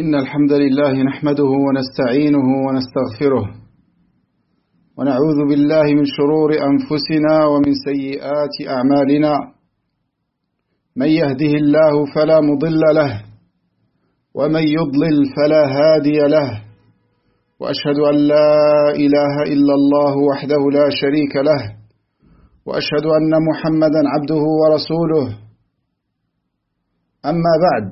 إن الحمد لله نحمده ونستعينه ونستغفره ونعوذ بالله من شرور أنفسنا ومن سيئات أعمالنا من يهده الله فلا مضل له ومن يضلل فلا هادي له وأشهد أن لا إله إلا الله وحده لا شريك له وأشهد أن محمدا عبده ورسوله أما بعد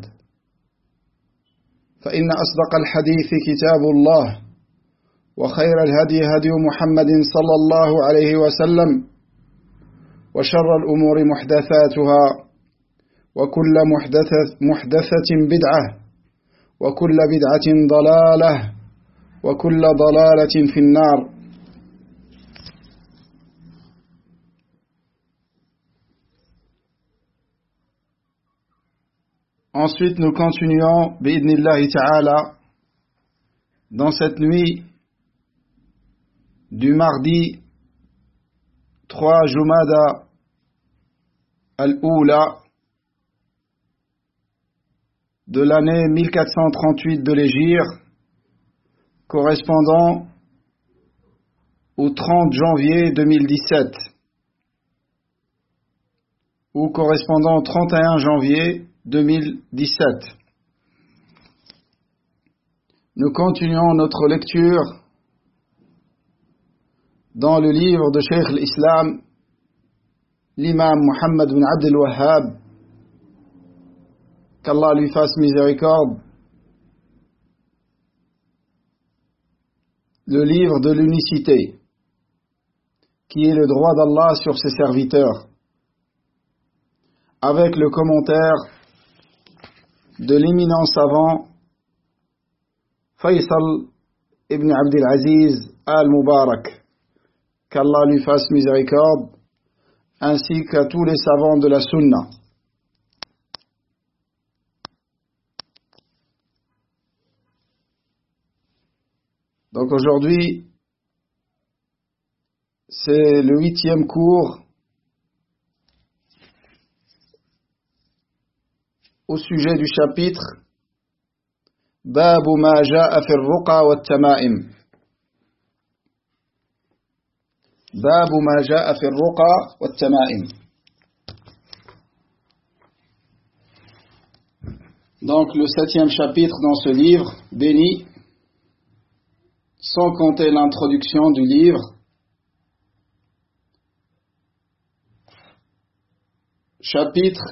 فإن أصدق الحديث كتاب الله وخير الهدي هدي محمد صلى الله عليه وسلم وشر الأمور محدثاتها وكل محدثة بدعة وكل بدعة ضلالة وكل ضلالة في النار. Ensuite, nous continuons, bi'idnillahi ta'ala, dans cette nuit du mardi 3 Jumada al-Oula de l'année 1438 de l'Hégire, correspondant au 30 janvier 2017, ou correspondant au 31 janvier 2017. Nous continuons notre lecture dans le livre de Cheikh al-Islam, l'imam Muhammad bin Abd al-Wahhab, qu'Allah lui fasse miséricorde, le livre de l'unicité, qui est le droit d'Allah sur ses serviteurs, avec le commentaire de l'éminent savant Faisal ibn Abdelaziz al-Mubarak, qu'Allah lui fasse miséricorde, ainsi qu'à tous les savants de la Sunna. Donc aujourd'hui, c'est le 8e cours au sujet du chapitre Babu ma ja'a fi ar-ruqa wa at-tama'im. Babu ma ja'a fi ar-ruqa wa at-tama'im. Donc le 7e chapitre dans ce livre béni, sans compter l'introduction du livre, chapitre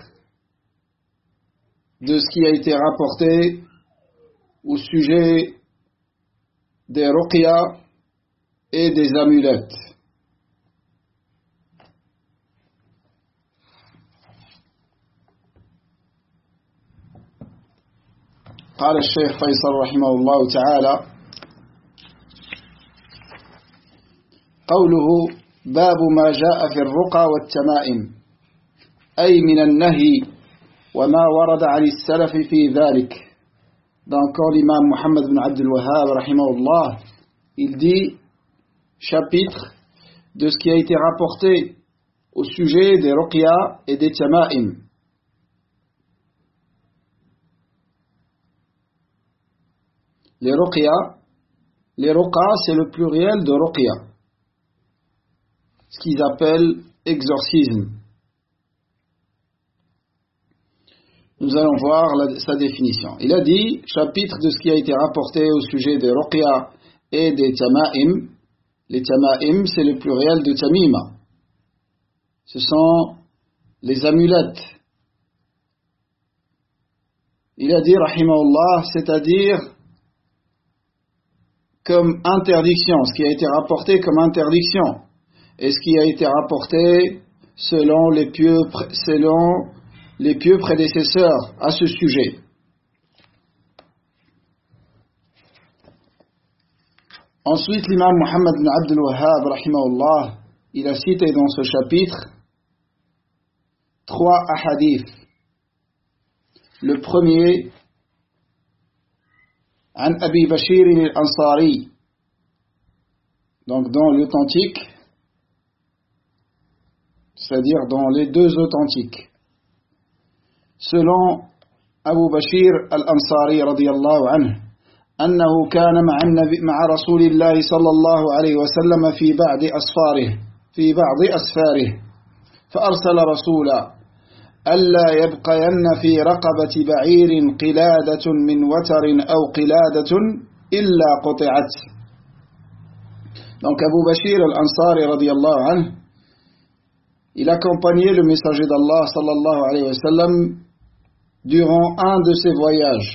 de ce qui a été rapporté au sujet des ruqya et des amulettes. قال الشيخ فيصل رحمه الله تعالى: قوله باب ما جاء في الرقى والتمائم، أي من النهي وما ورد عن السلف في ذلك. Donc quand l'imam Muhammad bin Abd al-Wahhab rahimahullah, il dit chapitre de ce qui a été rapporté au sujet des ruqya et des tama'im. Les ruqa c'est le pluriel de ruqya, ce qu'ils appellent exorcisme. Nous allons voir sa définition. Il a dit, chapitre de ce qui a été rapporté au sujet des ruqya et des tama'im. Les tama'im, c'est le pluriel de tamima. Ce sont les amulettes. Il a dit, rahimahullah, c'est-à-dire comme interdiction, ce qui a été rapporté comme interdiction, et ce qui a été rapporté selon les pieux prédécesseurs à ce sujet. Ensuite, l'imam Muhammad bin Abd al-Wahhab rahimahullah, il a cité dans ce chapitre 3 ahadith. Le premier, عن أبي بشير الأنصاري, donc dans l'authentique, c'est-à-dire dans les deux authentiques, selon أبو بشير الأنصاري رضي الله عنه أنه كان مع رسول الله صلى الله عليه وسلم في بعض أسفاره فأرسل رسولا ألا يبقين في رقبة بعير قلادة من وتر أو قلادة إلا قطعت. Donc Abu Bashir al-Ansari radiyallahu anhu, il accompagnait le messager d'Allah sallallahu alayhi wa sallam durant un de ses voyages.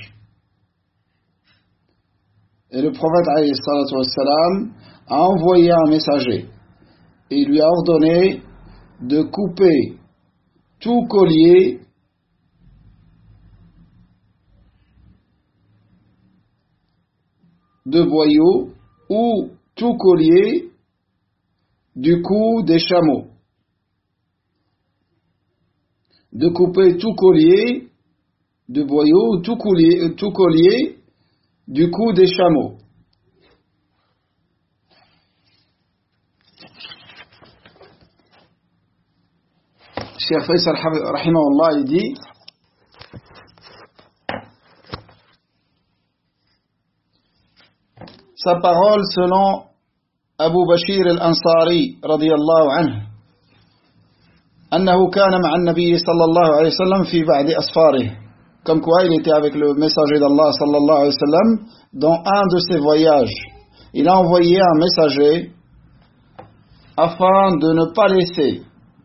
Et le prophète alayhi salatu wa sallam a envoyé un messager et il lui a ordonné de couper tout collier de boyaux ou tout collier du cou des chameaux. De couper tout collier de boyaux ou tout collier du cou des chameaux. Cheikh Faisal rahimahullah, il dit sa parole selon Abu Bashir al-Ansari radiyallahu anhu أنه كان مع النبي صلى الله عليه وسلم في بعض أسفاره, comme quoi il était avec le messager d'Allah sallallahu alayhi wa sallam dans un de ses voyages. Il a envoyé un messager afin de ne pas laisser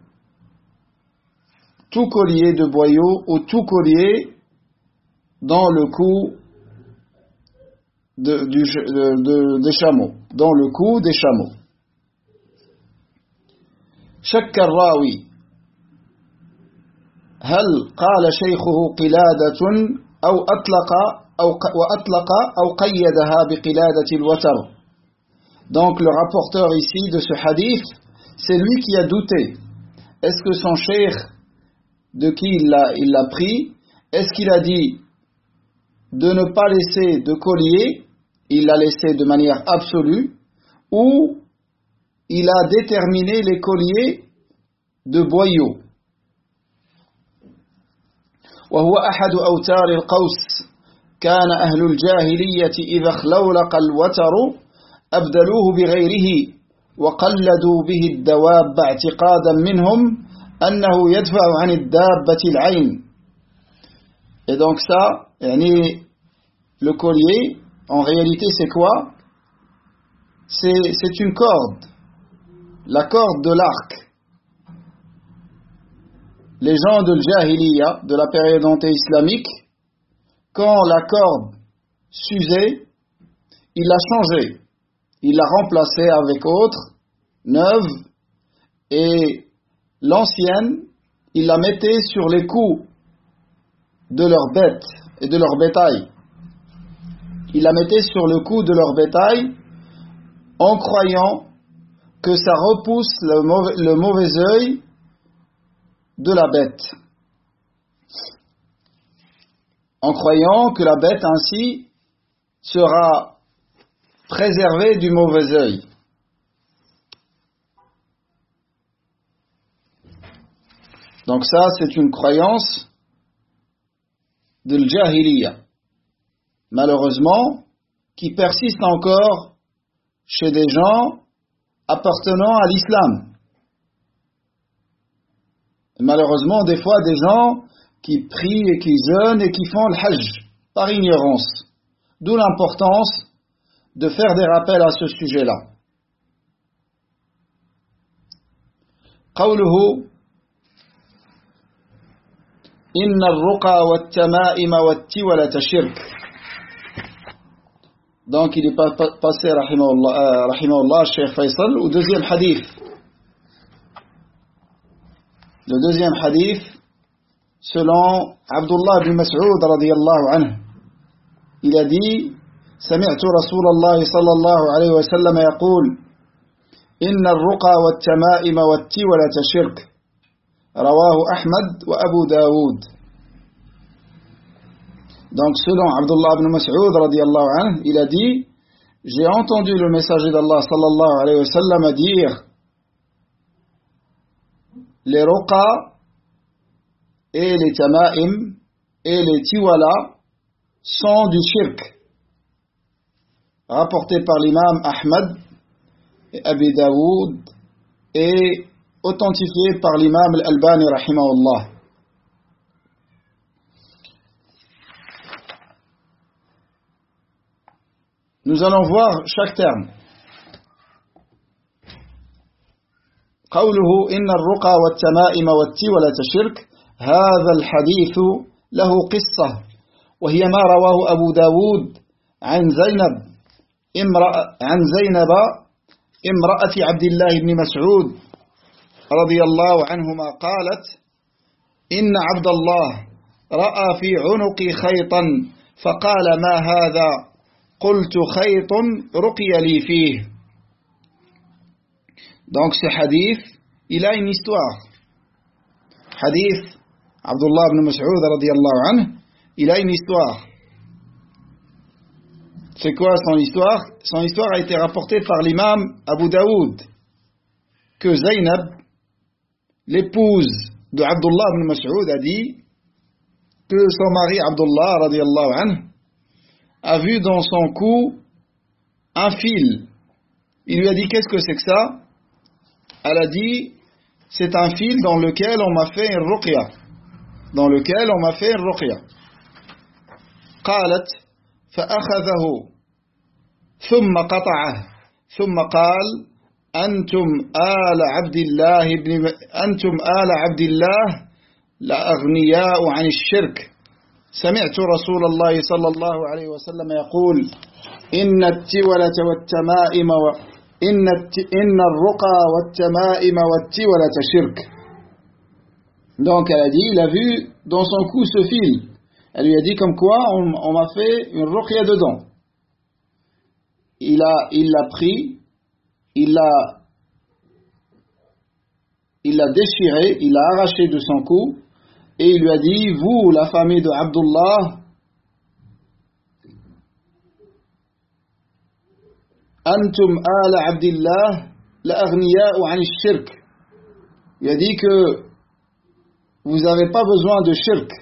tout collier de boyaux ou tout collier dans le cou des chameaux, dans le cou des chameaux. شك الراوي هل قال شيخه قلادة وأطلق أو قيدها بقلادة الوتر. Donc le rapporteur ici de ce hadith, c'est lui qui a douté. Est-ce que son cheikh de qui il l'a pris, est-ce qu'il a dit de ne pas laisser de collier, il l'a laissé de manière absolue, ou il a déterminé les colliers de boyaux. وهو أحد أوتار القوس كان أهل الجاهلية إذا اخلولق الوتر أبدلوه بغيره وقلدوا به الدواب اعتقادا منهم أنه يدفع عن الدابة العين. Et donc ça, le collier, en réalité c'est quoi? C'est une corde, la corde de l'arc. Les gens de l'Jahiliya, de la période anté-islamique, quand la corde s'usait, il l'a changée, il l'a remplacée avec autre, neuve, et l'ancienne, il la mettait sur les coups de leurs bêtes et de leur bétail. Il la mettait sur le cou de leur bétail en croyant que ça repousse le mauvais œil de la bête. En croyant que la bête ainsi sera préservée du mauvais œil. Donc ça, c'est une croyance de l'Jahiliya, malheureusement, qui persiste encore chez des gens appartenant à l'islam. Malheureusement, des fois, des gens qui prient et qui jeûnent et qui font le hajj par ignorance. D'où l'importance de faire des rappels à ce sujet-là. قوله إن الرقى والتمائم والتولة شرك. Donc il est passé rahimahullah Cheikh Faisal au deuxième hadith. Le deuxième hadith selon Abdullah bin Mas'ud radiyallahu anhu. Il a dit سمعت رسول الله صلى الله عليه وسلم يقول إن الرقى والتمائم والتولة شرك رواه أحمد وأبو داود. Donc selon Abdullah ibn Mas'ud radiyallahu anhu, il a dit j'ai entendu le messager d'Allah sallallahu alayhi wa sallam dire les ruqa et les tama'im et les tiwala sont du shirk. Rapporté par l'imam Ahmad et Abi Daoud et authentifié par l'imam Al-Albani rahimahullah. Nous allons voir chaque terme. قوله إن الرقى والتمائم والتولة شرك هذا الحديث له قصة وهي ما رواه أبو داود عن زينب امرأة عبد الله بن مسعود رضي الله عنهما قالت إن عبد الله رأى في عنقي خيطا فقال ما هذا قلت خيط رقي لي فيه. Donc ce hadith, il a une histoire. Hadith Abdullah ibn Mas'ud radiyallahu anhu, il a une histoire. C'est quoi son histoire? Son histoire a été rapportée par l'imam Abu Daoud, que Zaynab, l'épouse de Abdullah ibn Mas'ud, a dit que son mari Abdullah radiyallahu anhu a vu dans son cou un fil. Il lui a dit qu'est-ce que c'est que ça? Elle a dit c'est un fil dans lequel on m'a fait une ruqya. Dans lequel on m'a fait une ruqya. قالت فأخذه ثم قطعه ثم قال أنتم آل عبد الله لأغنياء عن الشرك سمعت رسول الله صلى الله عليه وسلم يقول إن التولة والتمائم إن الرقى والتمائم والتولة شرك. Donc elle a dit, il a vu dans son cou ce fil. Elle lui a dit comme quoi on m'a fait une ruqya dedans. Il l'a pris, il l'a déchiré, il l'a arraché de son cou et il lui a dit, vous, la famille de Abdullah, Antum ala Abdillah la aghniya'u 'an ash-shirk. Il a dit que vous n'avez pas besoin de shirk.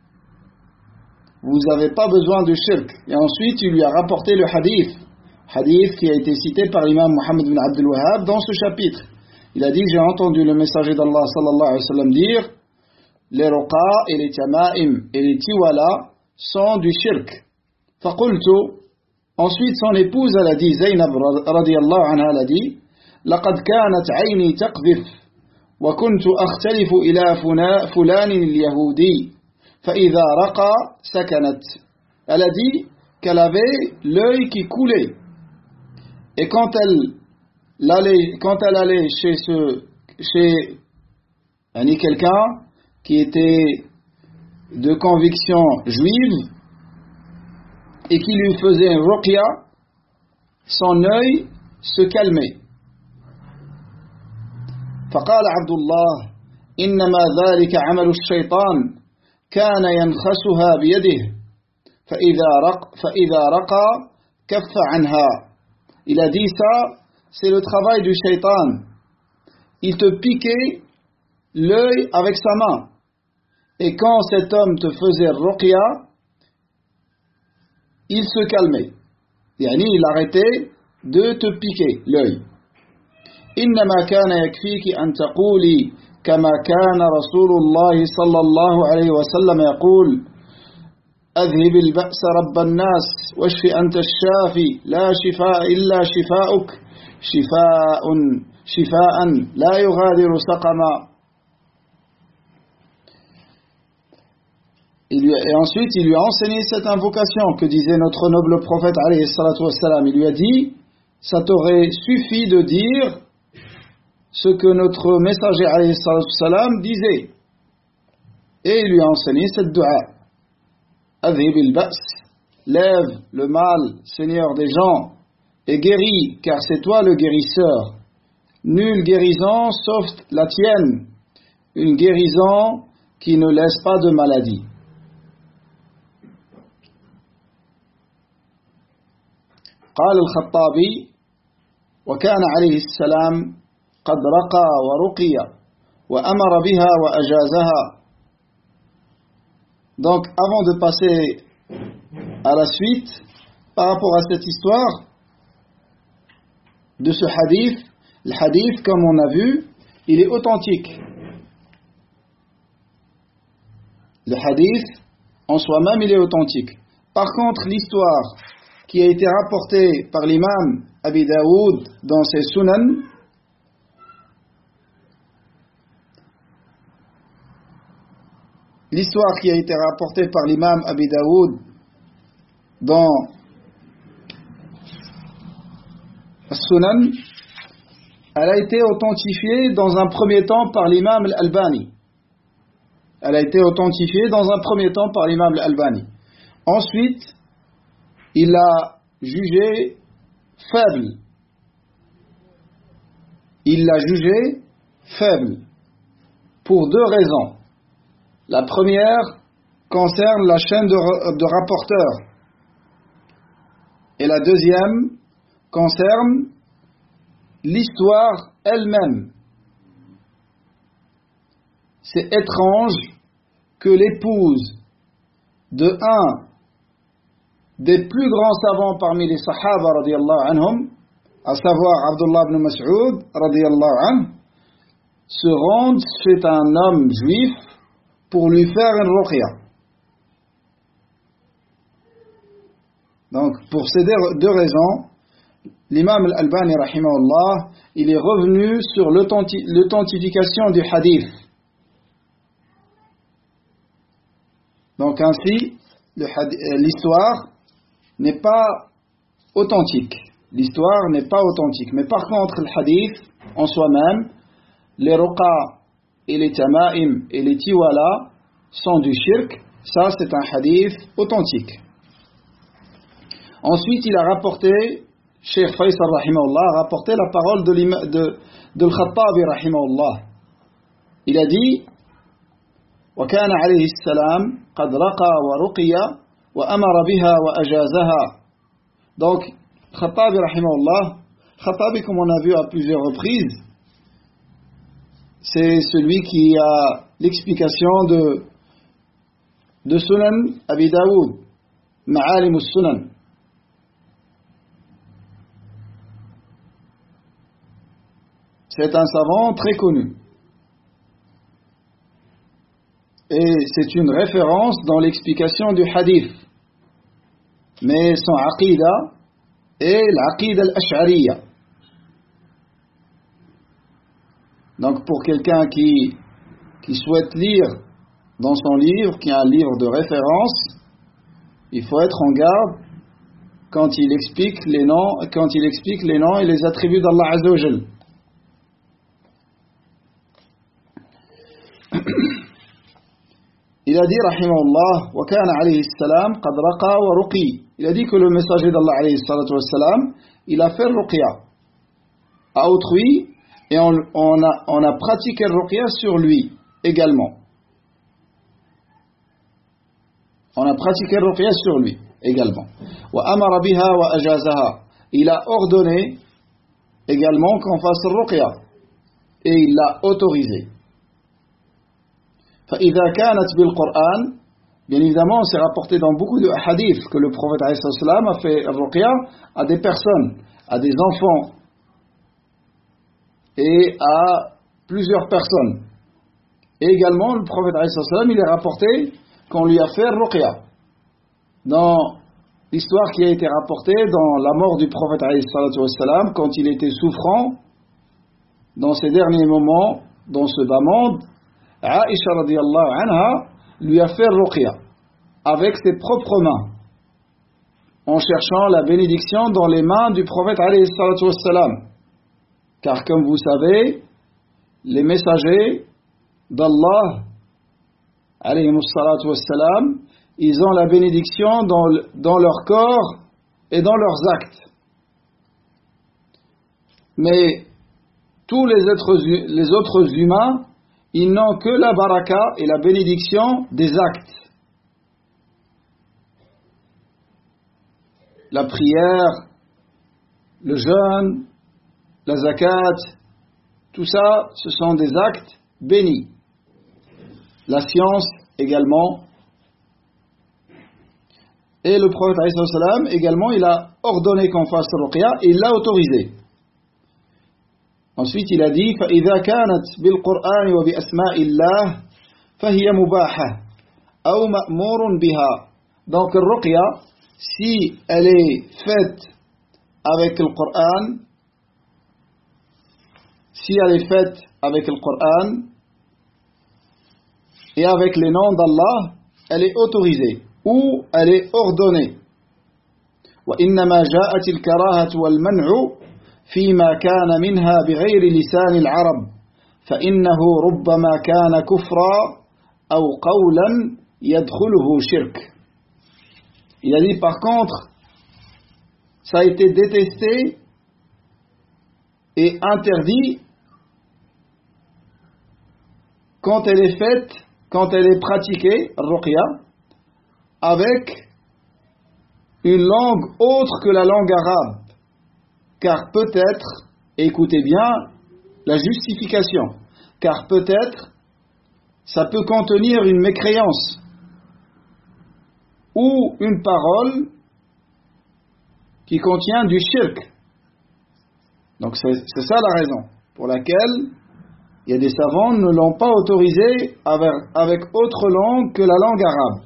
Vous n'avez pas besoin de shirk. Et ensuite, il lui a rapporté le hadith qui a été cité par l'imam Muhammad bin Abdul Wahhab dans ce chapitre. Il a dit, j'ai entendu le messager d'Allah sallallahu alayhi wa sallam dire, les ruqa et les tama'im et les tiwala sont du shirk. Faqultu, ensuite son épouse, elle a dit, Zaynab radiyallahu anha, elle a dit, لقد كانت عيني تقذف وكنت أختلف إلى فلان اليهودي فإذا رقى سكنت. Elle a dit qu'elle avait l'œil qui coulait. Et quand elle allait chez quelqu'un qui était de conviction juive et qui lui faisait un ruqya, son œil se calmait. فقال عبد الله إنما ذلك عمل الشيطان كان ينخسها بيده فإذا رقى كف عنها. Il a dit ça, c'est le travail du shaitan. Il te piquait l'œil avec sa main. Et quand cet homme te faisait ruqya, il se calmait. Yani il arrêtait de te piquer l'œil. إنما كان يكفيك أن تقولي كما كان رسول الله صلى الله عليه وسلم يقول أذهب البأس رب الناس واشف أنت الشافي لا شفاء إلا شفاؤك شفاء لا يغادر سقما. Et ensuite il lui a enseigné cette invocation que disait notre noble prophète alayhi salatu wassalam. Il lui a dit, ça t'aurait suffi de dire ce que notre messager alayhi salatu wassalam disait. Et il lui a enseigné cette dua. Adhib al-ba's, lève le mal, Seigneur des gens, et guéris, car c'est toi le guérisseur. Nulle guérison sauf la tienne, une guérison qui ne laisse pas de maladie. قال الخطابي وكان عليه السلام قد رقى ورقي وأمر بها وأجازها Donc, avant de passer à la suite, par rapport à cette histoire de ce hadith, le hadith, comme on a vu, il est authentique. Le hadith, en soi-même, il est authentique. Par contre, l'histoire qui a été rapportée par l'imam Abi Daoud dans ses Sunan, l'histoire qui a été rapportée par l'imam Abi Daoud dans Sunan, elle a été authentifiée dans un premier temps par l'imam Al-Albani. Elle a été authentifiée dans un premier temps par l'imam Al-Albani. Ensuite, il l'a jugée faible. Il l'a jugée faible pour deux raisons. La première concerne la chaîne de rapporteurs. Et la deuxième concerne l'histoire elle-même. C'est étrange que l'épouse de un des plus grands savants parmi les Sahaba radiyallahu anhum, à savoir Abdullah ibn Mas'ud radiyallahu anhu, se rende chez un homme juif pour lui faire une ruqya. Donc, pour ces deux raisons, l'imam Al-Albani rahimahullah, il est revenu sur l'authentification du hadith. Donc ainsi, l'histoire n'est pas authentique. L'histoire n'est pas authentique. Mais par contre, le hadith, en soi-même, les ruqa et les tama'im et les tiwala sont du shirk. Ça, c'est un hadith authentique. Ensuite, il a rapporté, Cheikh Faisal rahimahullah a rapporté la parole de Al-Khattabi rahimahullah. Il a dit: وكان عليه السلام قد رقى ورقي وأمر بها وأجازها. Donc, Khattabi rahimahullah, Khattabi, comme on a vu à plusieurs reprises, c'est celui qui a l'explication de Sunan Abi Daoud, Ma'alim al-Sunan. C'est un savant très connu. Et c'est une référence dans l'explication du hadith. Mais son aqida est l'aqida al-ash'ariyya. Donc pour quelqu'un qui souhaite lire dans son livre, qui a un livre de référence, il faut être en garde quand il explique les noms et les attributs d'Allah Azza wa Jal. Il a dit, rahimahullah, wa kana alayhi salam qad raqa wa ruqi. Il a dit que le messager d'Allah alayhi salatu wa salam, il a fait ruqya à autrui et on a pratiqué le ruqya sur lui également. On a pratiqué le ruqya sur lui également. Wa amara biha wa ajazaha. Il a ordonné également qu'on fasse le ruqya et il l'a autorisé. فإذا كانت بالقرآن, bien évidemment, c'est rapporté dans beaucoup de hadiths que le prophète alayhi salam a fait ruqya à des personnes, à des enfants et à plusieurs personnes. Et également, le prophète alayhi salam, il est rapporté qu'on lui a fait ruqya. Dans l'histoire qui a été rapportée dans la mort du prophète alayhi salam, quand il était souffrant, dans ses derniers moments, dans ce bas monde, Aïcha radiyallahu anha lui a fait ruqya avec ses propres mains en cherchant la bénédiction dans les mains du prophète alayhi salatu wassalam. Car comme vous savez, les messagers d'Allah alayhi salatu wassalam, ils ont la bénédiction dans leur corps et dans leurs actes. Mais tous les autres humains, ils n'ont que la baraka et la bénédiction des actes. La prière, le jeûne, la zakat, tout ça, ce sont des actes bénis. La science également, Et le prophète alayhi salam également, il a ordonné qu'on fasse ruqya et il l'a autorisé. Ensuite, il a dit فَإِذَا كَانَتْ بِالْقُرْآنِ وَبِأَسْمَاءِ اللَّهِ فَهِيَ مُبَاحَةٌ أَوْ مَأْمُورٌ بِهَا. Donc, le ruqya, si elle est faite avec le Coran, si elle est faite avec le Coran et avec les noms d'Allah, elle est autorisée ou elle est ordonnée. وإنما جاءت الكراهة والمنع فيما كان منها بغير لسان العرب فإنه ربما كان كفرا أو قولا يدخله شرك. Il a dit par contre, ça a été détesté et interdit quand elle est faite, quand elle est pratiquée, ruqya, avec une langue autre que la langue arabe. Car peut-être, écoutez bien la justification, car peut-être ça peut contenir une mécréance ou une parole qui contient du shirk. Donc c'est ça la raison pour laquelle il y a des savants ne l'ont pas autorisé avec autre langue que la langue arabe.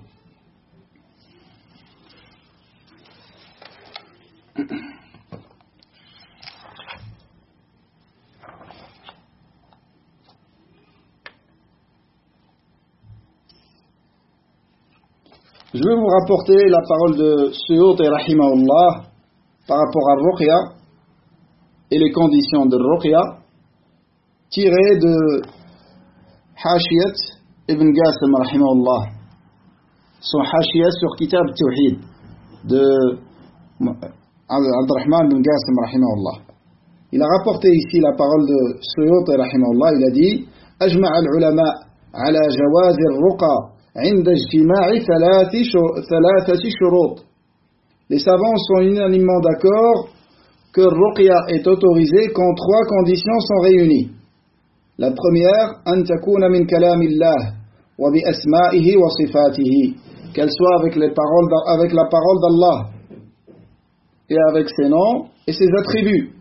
Je vais vous rapporter la parole de Suyuti rahimahullah par rapport à Ruqya et les conditions de Ruqya tirées de Hashiyat ibn Qasim rahimahullah, son Hashiyat sur Kitab Tawhid de Abdurrahman ibn Qasim rahimahullah. Il a rapporté ici la parole de Suyuti rahimahullah. Il a dit أجمع العلماء على جواز الرقى عند اجتماع ثلاثة شروط. Les savants sont unanimement d'accord que ruqya est autorisé quand trois conditions sont réunies. La première, أن تكون من كلام الله وبأسمائه وصفاته, qu'elle soit avec la parole d'Allah et avec ses noms et ses attributs.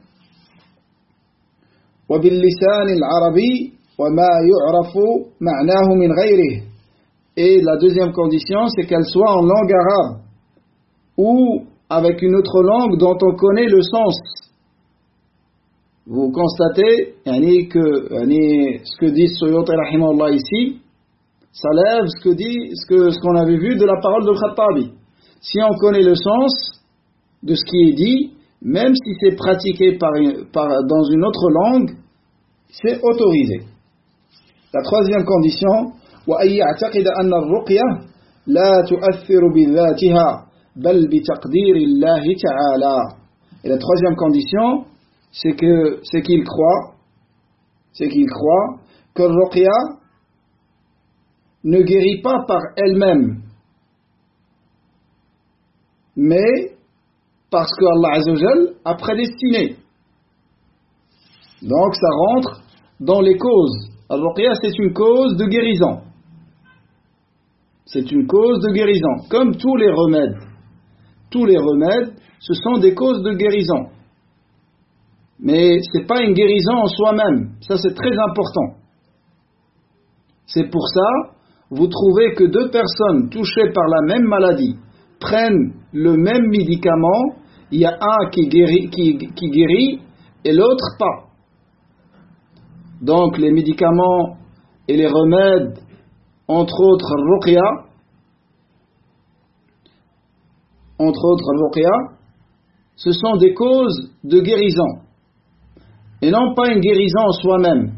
وباللسان العربي وما يعرف معناه من غيره. Et la deuxième condition, c'est qu'elle soit en langue arabe ou avec une autre langue dont on connaît le sens. Vous constatez que ce que dit Suyuti rahimahullah ici, ça lève ce qu'on avait vu de la parole de Khattabi. Si on connaît le sens de ce qui est dit, même si c'est pratiqué dans une autre langue, c'est autorisé. La troisième condition, وأن يعتقد أن الرقية لا تؤثر بذاتها بل بتقدير الله تعالى. Et la troisième condition, c'est qu'il croit que le ruqya ne guérit pas par elle-même, mais parce que Allah Azza wa Jal a prédestiné. Donc ça rentre dans les causes. Le ruqya, c'est une cause de guérison. C'est une cause de guérison, comme tous les remèdes. Tous les remèdes, ce sont des causes de guérison. Mais ce n'est pas une guérison en soi-même. Ça, c'est très important. C'est pour ça, vous trouvez que deux personnes touchées par la même maladie prennent le même médicament. Il y a un qui guérit et l'autre pas. Donc, les médicaments et les remèdes, entre autres ruqya, ce sont des causes de guérison et non pas une guérison en soi-même.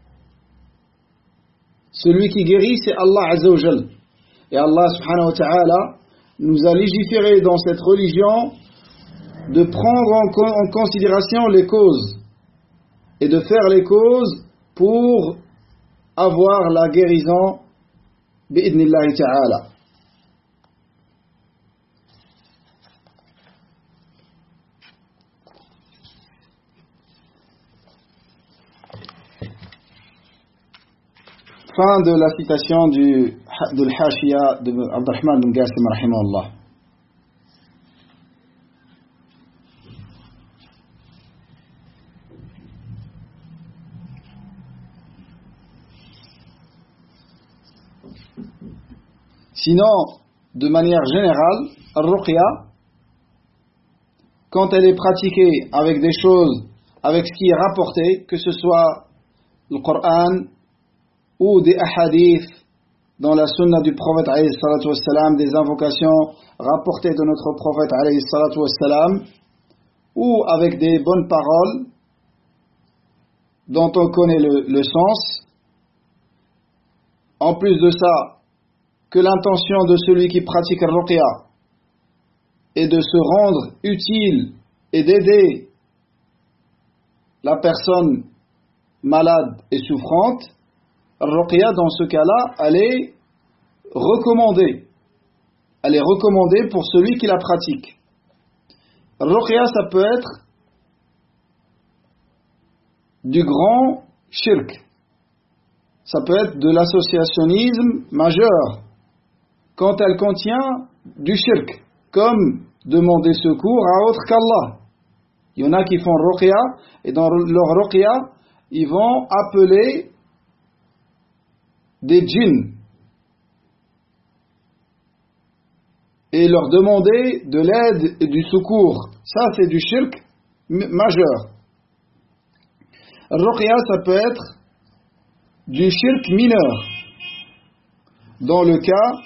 Celui qui guérit, c'est Allah Azza wa Jal. Et Allah subhanahu wa ta'ala nous a légiféré dans cette religion de prendre en considération les causes et de faire les causes pour avoir la guérison bi'idnillahi ta'ala. Fin de la citation de l'Hashiyah de Abdurrahman ibn Qasim rahimahullah. Sinon, de manière générale, al-ruqya, quand elle est pratiquée avec des choses, avec ce qui est rapporté, que ce soit le Coran ou des ahadiths dans la sunna du prophète alayhi salatu wassalam, des invocations rapportées de notre prophète alayhi salatu wassalam, ou avec des bonnes paroles dont on connaît le sens. En plus de ça, que l'intention de celui qui pratique le ruqya est de se rendre utile et d'aider la personne malade et souffrante, le ruqya dans ce cas-là, elle est recommandée. Elle est recommandée pour celui qui la pratique. Le ruqya, ça peut être du grand shirk. Ça peut être de l'associationnisme majeur, quand elle contient du shirk, comme demander secours à autre qu'Allah. Il y en a qui font ruqya, et dans leur ruqya, ils vont appeler des djinns et leur demander de l'aide et du secours. Ça, c'est du shirk majeur. Ruqya, ça peut être du shirk mineur, dans le cas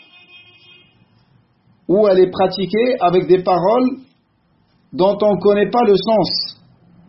où elle est pratiquée avec des paroles dont on ne connaît pas le sens.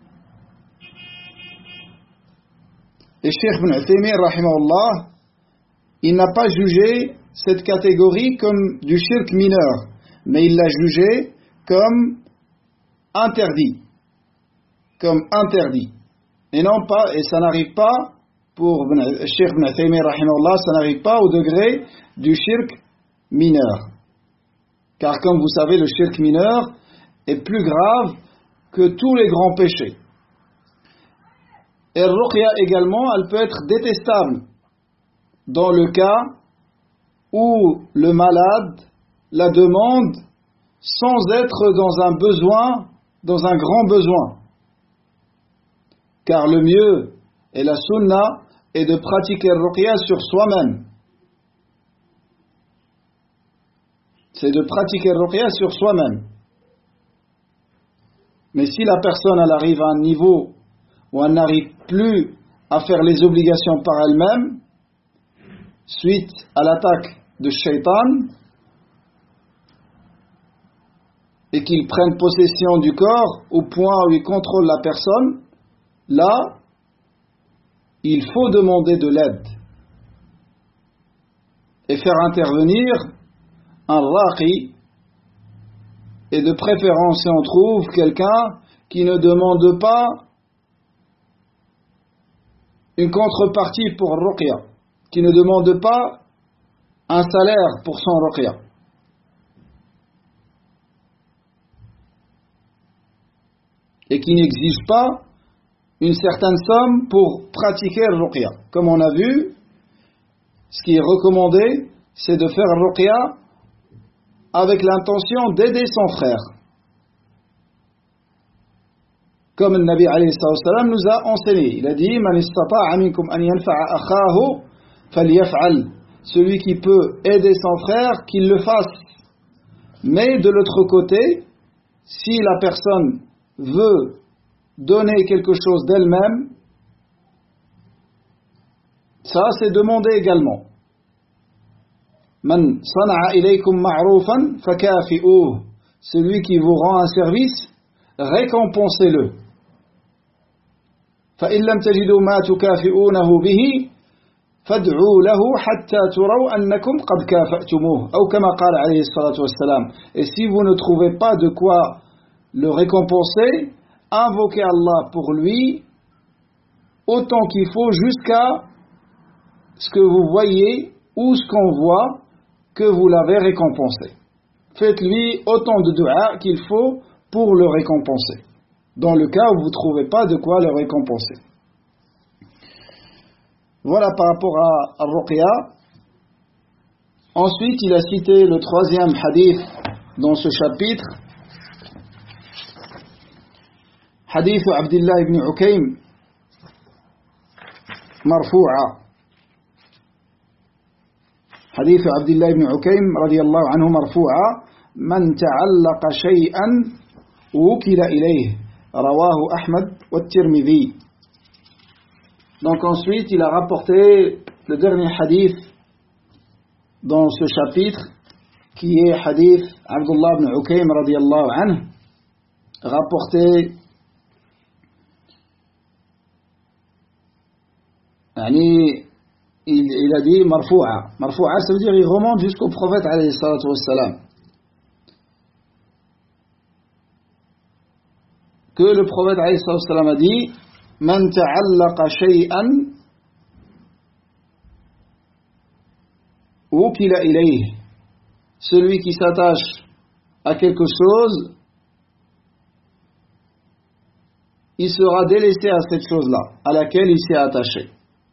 Et Cheikh Ibn Uthaymin, rahimahullah, il n'a pas jugé cette catégorie comme du shirk mineur, mais il l'a jugé comme interdit. Comme interdit. Et non pas, et ça n'arrive pas, pour Cheikh Ibn Uthaymin, rahimahullah, ça n'arrive pas au degré du shirk mineur. Car comme vous savez, le shirk mineur est plus grave que tous les grands péchés. Et le ruqya également, elle peut être détestable dans le cas où le malade la demande sans être dans un besoin, dans un grand besoin. Car le mieux et la sunna est de pratiquer le ruqya sur soi-même. C'est de pratiquer le ruqya sur soi-même. Mais si la personne elle arrive à un niveau où elle n'arrive plus à faire les obligations par elle-même, suite à l'attaque de Shaitan, et qu'il prenne possession du corps au point où il contrôle la personne, là, il faut demander de l'aide et faire intervenir un raqi, et de préférence si on trouve quelqu'un qui ne demande pas une contrepartie pour le ruqya, qui ne demande pas un salaire pour son ruqya. Et qui n'exige pas une certaine somme pour pratiquer le ruqya. Comme on a vu, ce qui est recommandé, c'est de faire le ruqya avec l'intention d'aider son frère. Comme le Nabi alayhi salam nous a enseigné. Il a dit Man istata'a minkum an yanfa'a akhahu falyaf'al. Celui qui peut aider son frère, qu'il le fasse. Mais de l'autre côté, si la personne veut donner quelque chose d'elle-même, ça c'est demandé également. Man sana'a ilaykum ma'rufan fakafi'uh. Celui qui vous rend un service, récompensez-le. فإن لم تجدوا ما تكافئونه به فادعوا له حتى تروا أنكم قد كافأتموه أو كما قال عليه الصلاة والسلام. Et si vous ne trouvez pas de quoi le récompenser, invoquez Allah pour lui autant qu'il faut jusqu'à ce que vous voyez ou ce qu'on voit que vous l'avez récompensé. Faites-lui autant de dua qu'il faut pour le récompenser, dans le cas où vous ne trouvez pas de quoi le récompenser. Voilà par rapport à Ruqya. Ensuite, il a cité le troisième hadith dans ce chapitre, hadith Abdullah ibn Ukaym, marfu'a. حديث عبد الله بن عكيم رضي الله عنه مرفوعا من تعلق شيئا وكل إليه رواه أحمد والترمذي. Donc ensuite il a rapporté le dernier hadith dans ce chapitre qui est hadith Abdullah ibn Ukaym radiyallahu anhu, rapporté il a dit marfou'a. Marfou'a, ça veut dire il remonte jusqu'au prophète alayhi salatu wassalam, que le prophète alayhi salatu wassalam a dit man ta'allaqa shay'an wukila ilayh, celui qui s'attache à quelque chose, il sera délaissé à cette chose-là à laquelle il s'est attaché.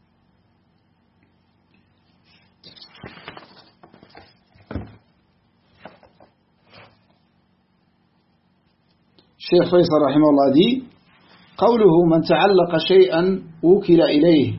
Cheikh Faisal rahimahullah dit قوله من تعلق شيئا وكل إليه.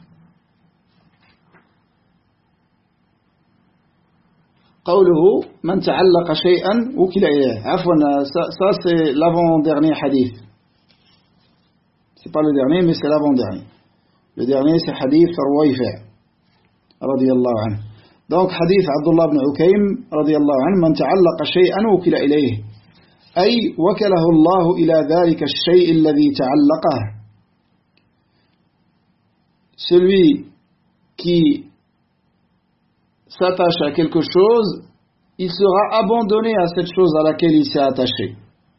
قوله من تعلق شيئا وكل إليه. عفوا, ça c'est l'avant-dernier hadith. C'est pas le dernier, mais c'est l'avant-dernier. Le dernier c'est hadith Ruwayfi' radiyallahu anhu. Donc hadith Abdullah ibn Ukaym radiyallahu anhu من تعلق شيئا وكل إليه أي وكله الله إلى ذلك الشيء الذي تعلقه. Celui qui s'attache à quelque chose, il sera abandonné à cette chose à laquelle il s'est attaché.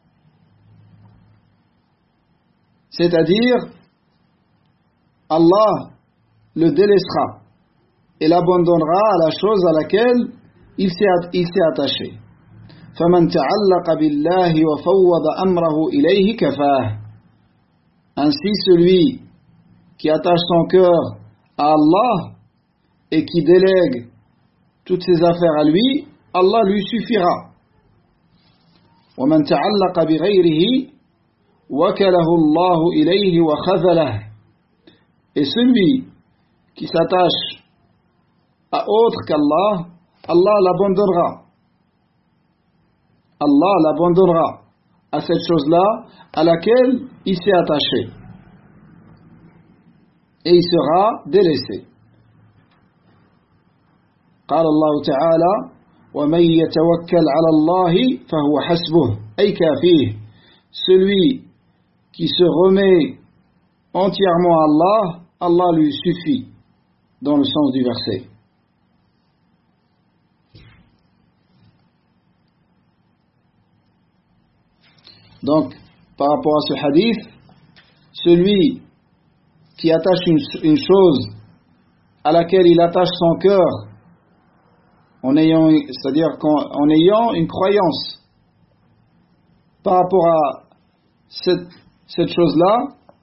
C'est-à-dire, Allah le délaissera et l'abandonnera à la chose à laquelle il s'est attaché. فَمَنْ تَعَلَّقَ بِاللَّهِ وَفَوَّضَ أَمْرَهُ إِلَيْهِ كَفَاهُ. Ainsi celui qui attache son cœur à Allah et qui délègue toutes ses affaires à lui, Allah lui suffira. وَمَنْ تَعَلَّقَ بِغَيْرِهِ وَكَلَهُ اللَّهُ إِلَيْهِ وَخَذَلَهُ. Et celui qui s'attache à autre qu'Allah, Allah l'abandonnera. Allah l'abandonnera à cette chose-là à laquelle il s'est attaché et il sera délaissé. قال الله تعالى ومن يتوكل على الله فهو حسبه أي كافيه. Celui qui se remet entièrement à Allah, Allah lui suffit, dans le sens du verset. Donc, par rapport à ce hadith, celui qui attache une chose à laquelle il attache son cœur, c'est-à-dire en ayant une croyance par rapport à cette chose-là,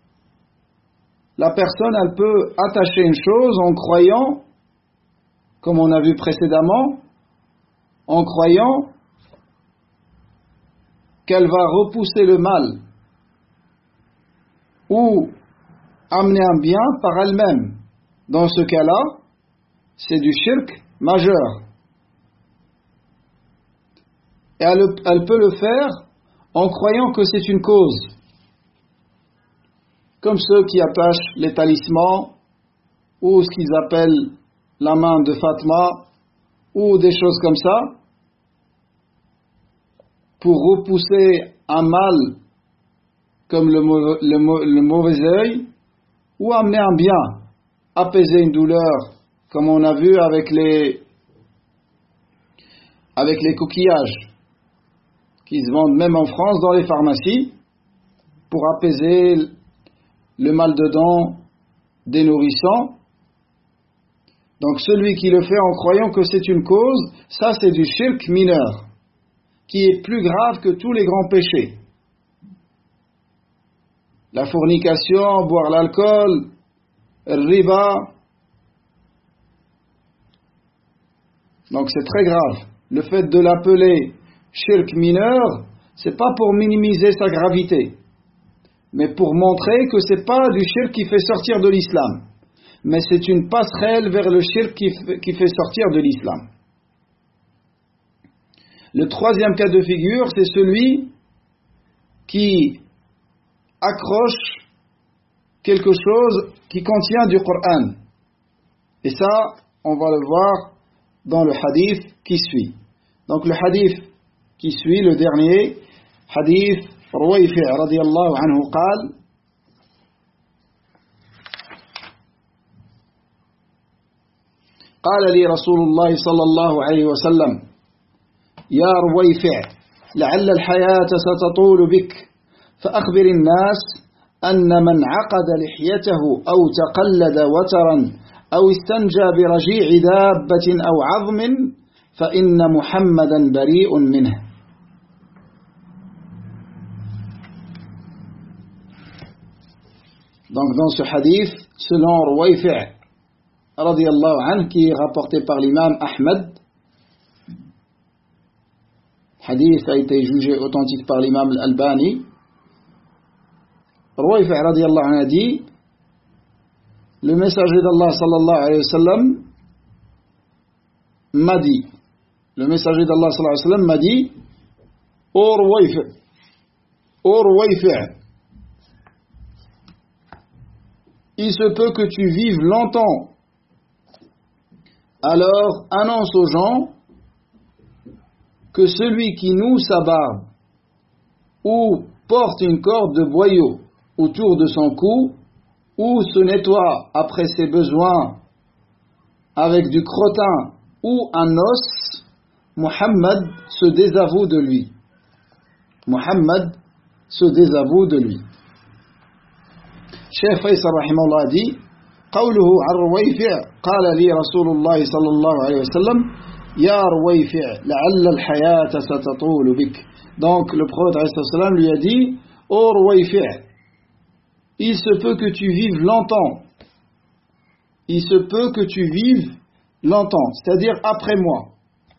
la personne, elle peut attacher une chose en croyant, comme on a vu précédemment, en croyant qu'elle va repousser le mal ou amener un bien par elle-même. Dans ce cas-là, c'est du shirk majeur. Et elle peut le faire en croyant que c'est une cause. Comme ceux qui attachent les talismans ou ce qu'ils appellent la main de Fatma ou des choses comme ça, pour repousser un mal comme le mauvais œil, ou amener un bien, apaiser une douleur, comme on a vu avec les coquillages qui se vendent même en France dans les pharmacies pour apaiser le mal de dents des nourrissons. Donc celui qui le fait en croyant que c'est une cause, ça c'est du shirk mineur, qui est plus grave que tous les grands péchés. La fornication, boire l'alcool, le riba. Donc c'est très grave. Le fait de l'appeler shirk mineur, c'est pas pour minimiser sa gravité, mais pour montrer que c'est pas du shirk qui fait sortir de l'islam. mais c'est une passerelle vers le shirk qui fait sortir de l'islam. Le troisième cas de figure, c'est celui qui accroche quelque chose qui contient du Coran. Et ça, on va le voir dans le hadith qui suit. Donc le hadith qui suit, le dernier, hadith Ruwayfi' radiyallahu anhu قال قال لي رسول الله صلى الله عليه وسلم يا رويفع لعل الحياة ستطول بك فأخبر الناس أن من عقد لحيته أو تقلد وترا أو استنجى برجيع دابة أو عظم فإن محمدا بريء منه. Donc dans ce hadith, selon Ruwayfi' radiyallahu anhu, qui est rapporté par l'imam Ahmed, hadith a été jugé authentique par l'imam Al-Albani. Ruwayfi' radiyallahu anhu a dit, le messager d'Allah sallallahu alayhi wa sallam m'a dit, le messager d'Allah sallallahu alayhi wa sallam m'a dit, ô Ruwayfi', il se peut que tu vives longtemps, alors annonce aux gens que celui qui noue sa barbe ou porte une corde de boyau autour de son cou ou se nettoie après ses besoins avec du crottin ou un os, Muhammad se désavoue de lui. Muhammad se désavoue de lui. Cheikh Faisal rahimahullah dit, قوله عن رويفع قال لي رسول الله صلى الله عليه وسلم يا رويفع لعل الحياة ستطول بك. Donc le prophète alayhi salam lui a dit, ô Ruwayfi', il se peut que tu vives longtemps. Il se peut que tu vives longtemps, c'est-à-dire après moi.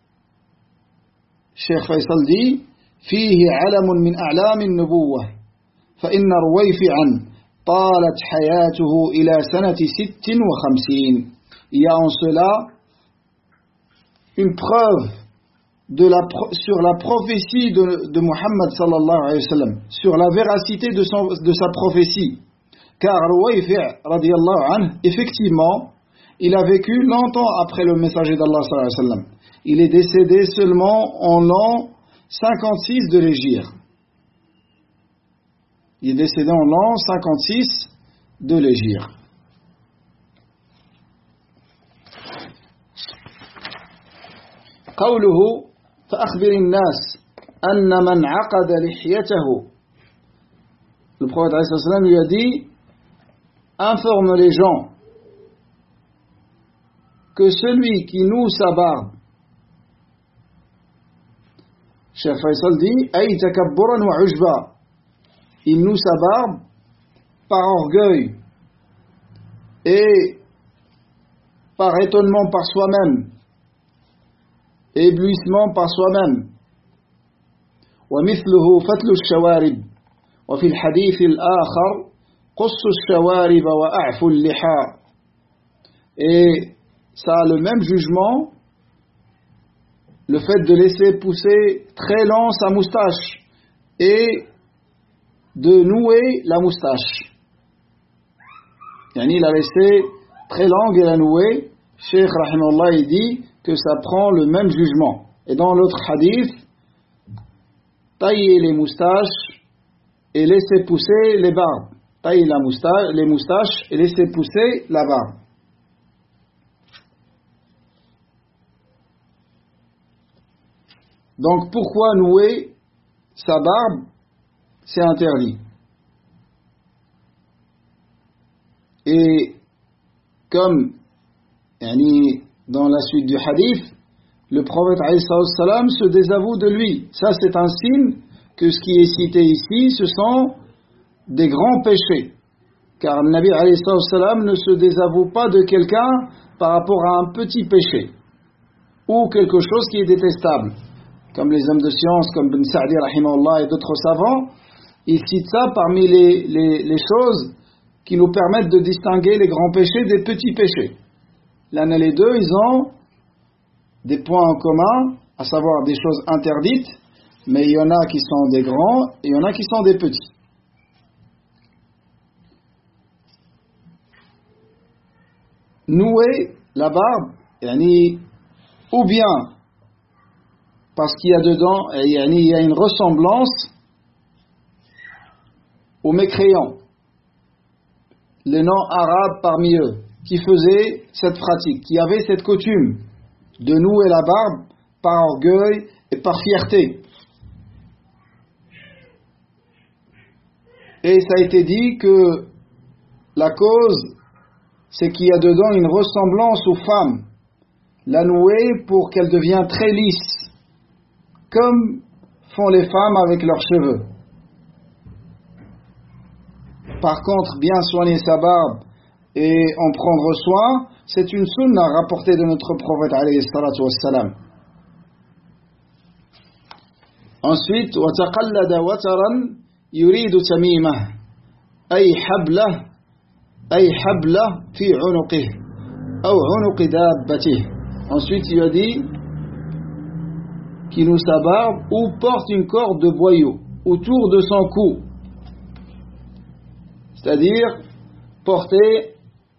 Cheikh Faisal dit, فيه علم من أعلام النبوة فإن رويفعا طالت حياته إلى سنة 56. Il y a en cela une preuve sur la prophétie de Muhammad sallallahu alayhi wa sallam, sur la véracité de sa prophétie. Car Ruwayfi' radiyallahu anhu, effectivement, il a vécu longtemps après le messager d'Allah sallallahu alayhi wa sallam. Il est décédé seulement en l'an 56 de l'Hégire. Il est décédé en l'an 56 de l'Hégire. قوله فأخبر الناس أن من عقد لحيته. Le prophète alayhi salam lui a dit, informe les gens que celui qui noue sa barbe, Cheikh Faisal dit, ay takabburan wa ujba, il noue sa barbe par orgueil et par étonnement par soi-même, éblouissement par soi-même. ومثله فتل الشوارب وفي الحديث الآخر قص الشوارب وأعف اللحى. Et ça a le même jugement, le fait de laisser pousser très lent sa moustache et de nouer la moustache. Yani il a laissé très longue et la nouer. Cheikh rahimahullah il dit que ça prend le même jugement. Et dans l'autre hadith, tailler les moustaches et laisser pousser les barbes. Tailler les moustaches et laisser pousser la barbe. Donc pourquoi nouer sa barbe? C'est interdit. Et comme dans la suite du hadith, le prophète alayhi salam se désavoue de lui. Ça c'est un signe que ce qui est cité ici, ce sont des grands péchés. Car le Nabi alayhi salam ne se désavoue pas de quelqu'un par rapport à un petit péché ou quelque chose qui est détestable. Comme les hommes de science, comme Ben Sa'di rahimahullah et d'autres savants, ils citent ça parmi les choses qui nous permettent de distinguer les grands péchés des petits péchés. L'un et les deux, ils ont des points en commun, à savoir des choses interdites, mais il y en a qui sont des grands et il y en a qui sont des petits. Nouer la barbe, ou bien parce qu'il y a dedans, il y a une ressemblance aux mécréants, les noms arabes parmi eux, qui faisaient cette pratique, qui avaient cette coutume de nouer la barbe par orgueil et par fierté. Et ça a été dit que la cause, c'est qu'il y a dedans une ressemblance aux femmes. La nouer pour qu'elle devienne très lisse, comme font les femmes avec leurs cheveux. Par contre, bien soigner sa barbe et en prendre soin, c'est une sunna rapportée de notre prophète alayhi salatu wassalam. Ensuite, وَتَقَلَّدَ وَتَرًا يُرِيدُ تَمِيمَهُ أي حبلة في عنقه أو عنق دابته. Ensuite, il a dit qu'il noue sa barbe ou porte une corde de boyau autour de son cou. C'est-à-dire porter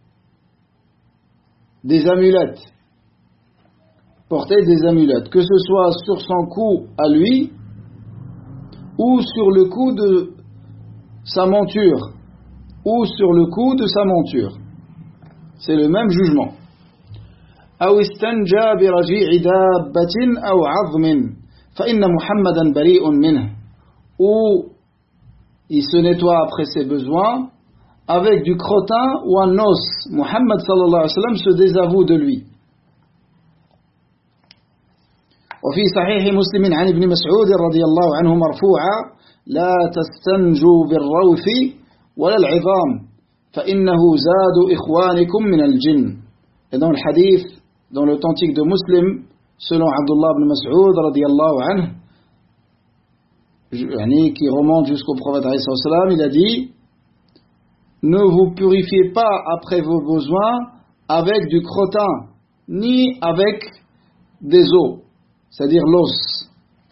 des amulettes. Porter des amulettes, que ce soit sur son cou à lui ou sur le cou de sa monture. Ou sur le cou de sa monture. C'est le même jugement. أو استنجى برجيع دابة أو عظم فإن محمدا بريء منه. Ou il se nettoie après ses besoins avec du crottin ou un os. Muhammad sallallahu alayhi wa sallam se désavoue de lui. وفي صحيح مسلم عن ابن مسعود رضي الله عنه مرفوعا لا تستنجوا بالروث ولا العظام فإنه زاد إخوانكم من الجن. Et dans le hadith, dans l'authentique de Muslim, selon Abdullah ibn Mas'ud radiyallahu anhu, qui remonte jusqu'au prophète alayhi salam, il a dit: ne vous purifiez pas après vos besoins avec du crottin, ni avec des os, c'est-à-dire l'os,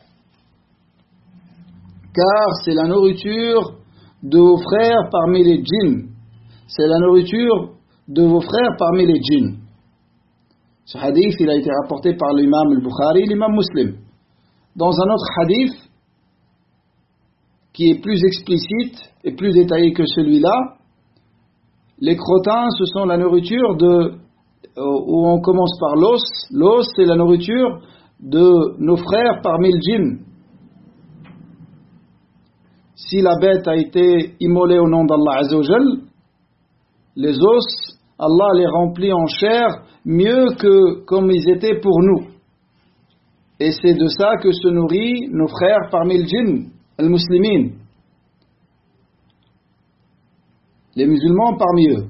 car c'est la nourriture de vos frères parmi les djinns. C'est la nourriture de vos frères parmi les djinns. Ce hadith, il a été rapporté par l'imam al-Bukhari, l'imam Muslim. Dans un autre hadith, qui est plus explicite et plus détaillé que celui-là, les crottins, ce sont la nourriture où on commence par l'os. L'os, c'est la nourriture de nos frères parmi les djinns. Si la bête a été immolée au nom d'Allah Azza wa Jal, les os, Allah les remplit en chair mieux que comme ils étaient pour nous. Et c'est de ça que se nourrissent nos frères parmi les djinns, les muslimines, les musulmans parmi eux.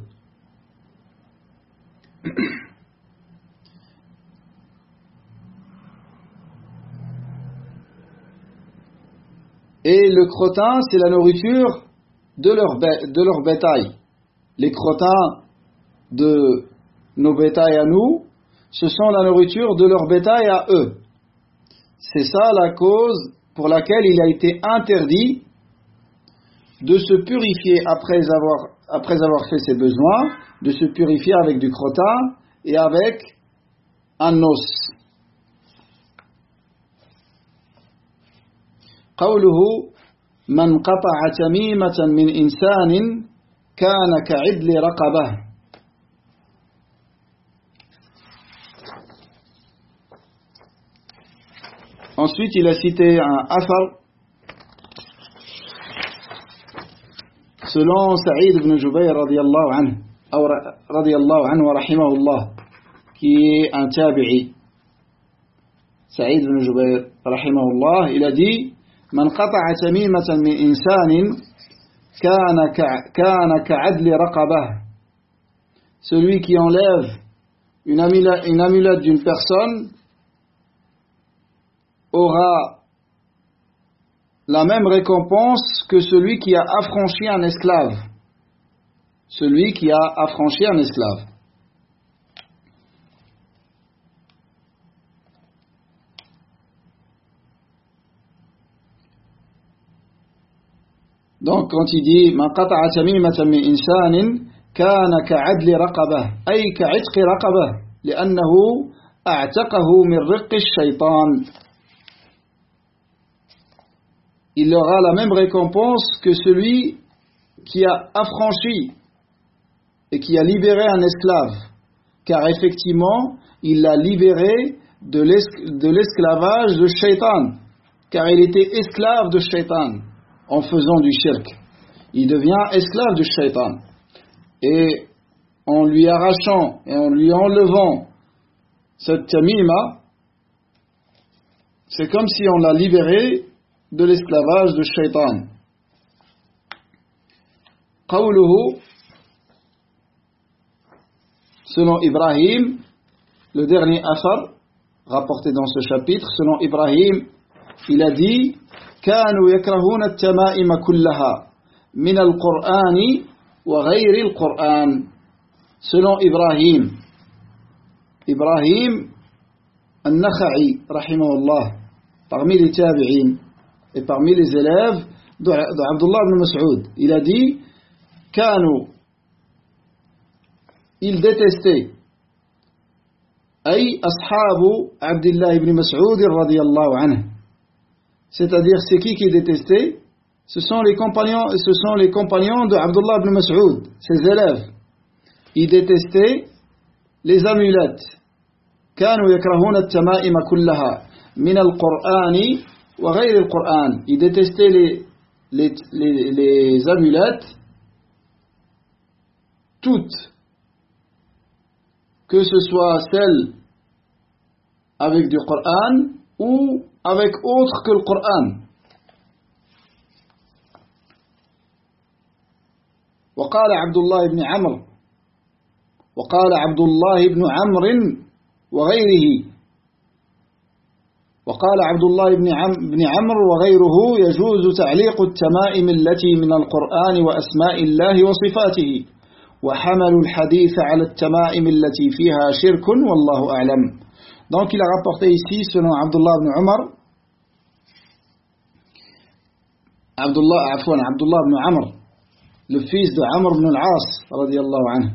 Et le crottin, c'est la nourriture de leur bétail. Les crottins de nos bétails à nous, ce sont la nourriture de leur bétail à eux. C'est ça la cause pour laquelle il a été interdit de se purifier après avoir fait ses besoins, de se purifier avec du crottin et avec un os. قوله من قطع تميمة من إنسان كان كعدل رقبة. Ensuite, il a cité un athar selon Saïd ibn Jubayr radiyallahu anhu wa rahimahullah, qui est un tabi'i. Saïd ibn Jubayr rahimahullah, il a dit: من قطع تميمة من إنسان كان كعدل رقبة. Celui qui enlève une amulette d'une personne aura la même récompense que celui qui a affranchi un esclave. celui qui a affranchi un esclave. Donc quand il dit man qata'a tamimatan min insanin kana ka'adli raqabah ay ka'itqi raqabah li'annahu a'taqahu min riqqi ash-shaytan. Il aura la même récompense que celui qui a affranchi et qui a libéré un esclave, car effectivement il l'a libéré de l'esclavage de Shaitan, car il était esclave de Shaitan en faisant du shirk. Il devient esclave du Shaitan, et en lui arrachant et en lui enlevant cette tamima, c'est comme si on l'a libéré de l'esclavage de Shaitan. Qawluhu, selon Ibrahim, le dernier afar rapporté dans ce chapitre, selon Ibrahim, il a dit كانوا يكرهون التمائم كلها من القرآن وغير القرآن. Selon Ibrahim النخعي رحمه الله, parmi les tabi'in et parmi les élèves d'Abdullah ibn Mas'ud, il a dit كانوا, il détestait أي أصحاب عبد الله ibn Mas'ud رضي الله عنه. C'est-à-dire, c'est qui détestait? Ce sont les compagnons de Abdullah ibn Mas'ud, ses élèves. Ils détestaient les amulettes. كانوا يكرهون التمائم كلها من القرآن وغير القرآن. Ils détestaient les amulettes toutes, que ce soit celles avec du Coran ou avec autre que le Coran. وقال عبد الله بن عمرو وغيره يجوز تعليق التمائم التي من القرآن وأسماء الله وصفاته وحملوا الحديث على التمائم التي فيها شرك والله أعلم. Donc il a rapporté ici, selon Abdullah ibn Amr, le fils de Amr ibn al-As radiyallahu anhu,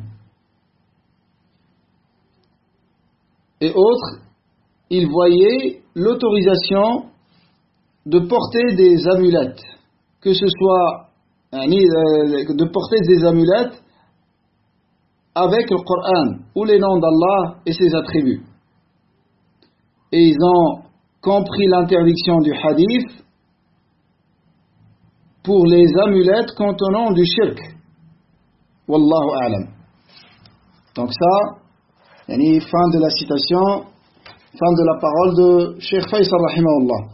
et autres, ils voyaient l'autorisation de porter des amulettes, que ce soit de porter des amulettes avec le Coran ou les noms d'Allah et ses attributs. Et ils ont compris l'interdiction du hadith pour les amulettes contenant du shirk. Wallahu a'lam. Donc ça, fin de la citation, fin de la parole de Cheikh Faisal rahimahullah.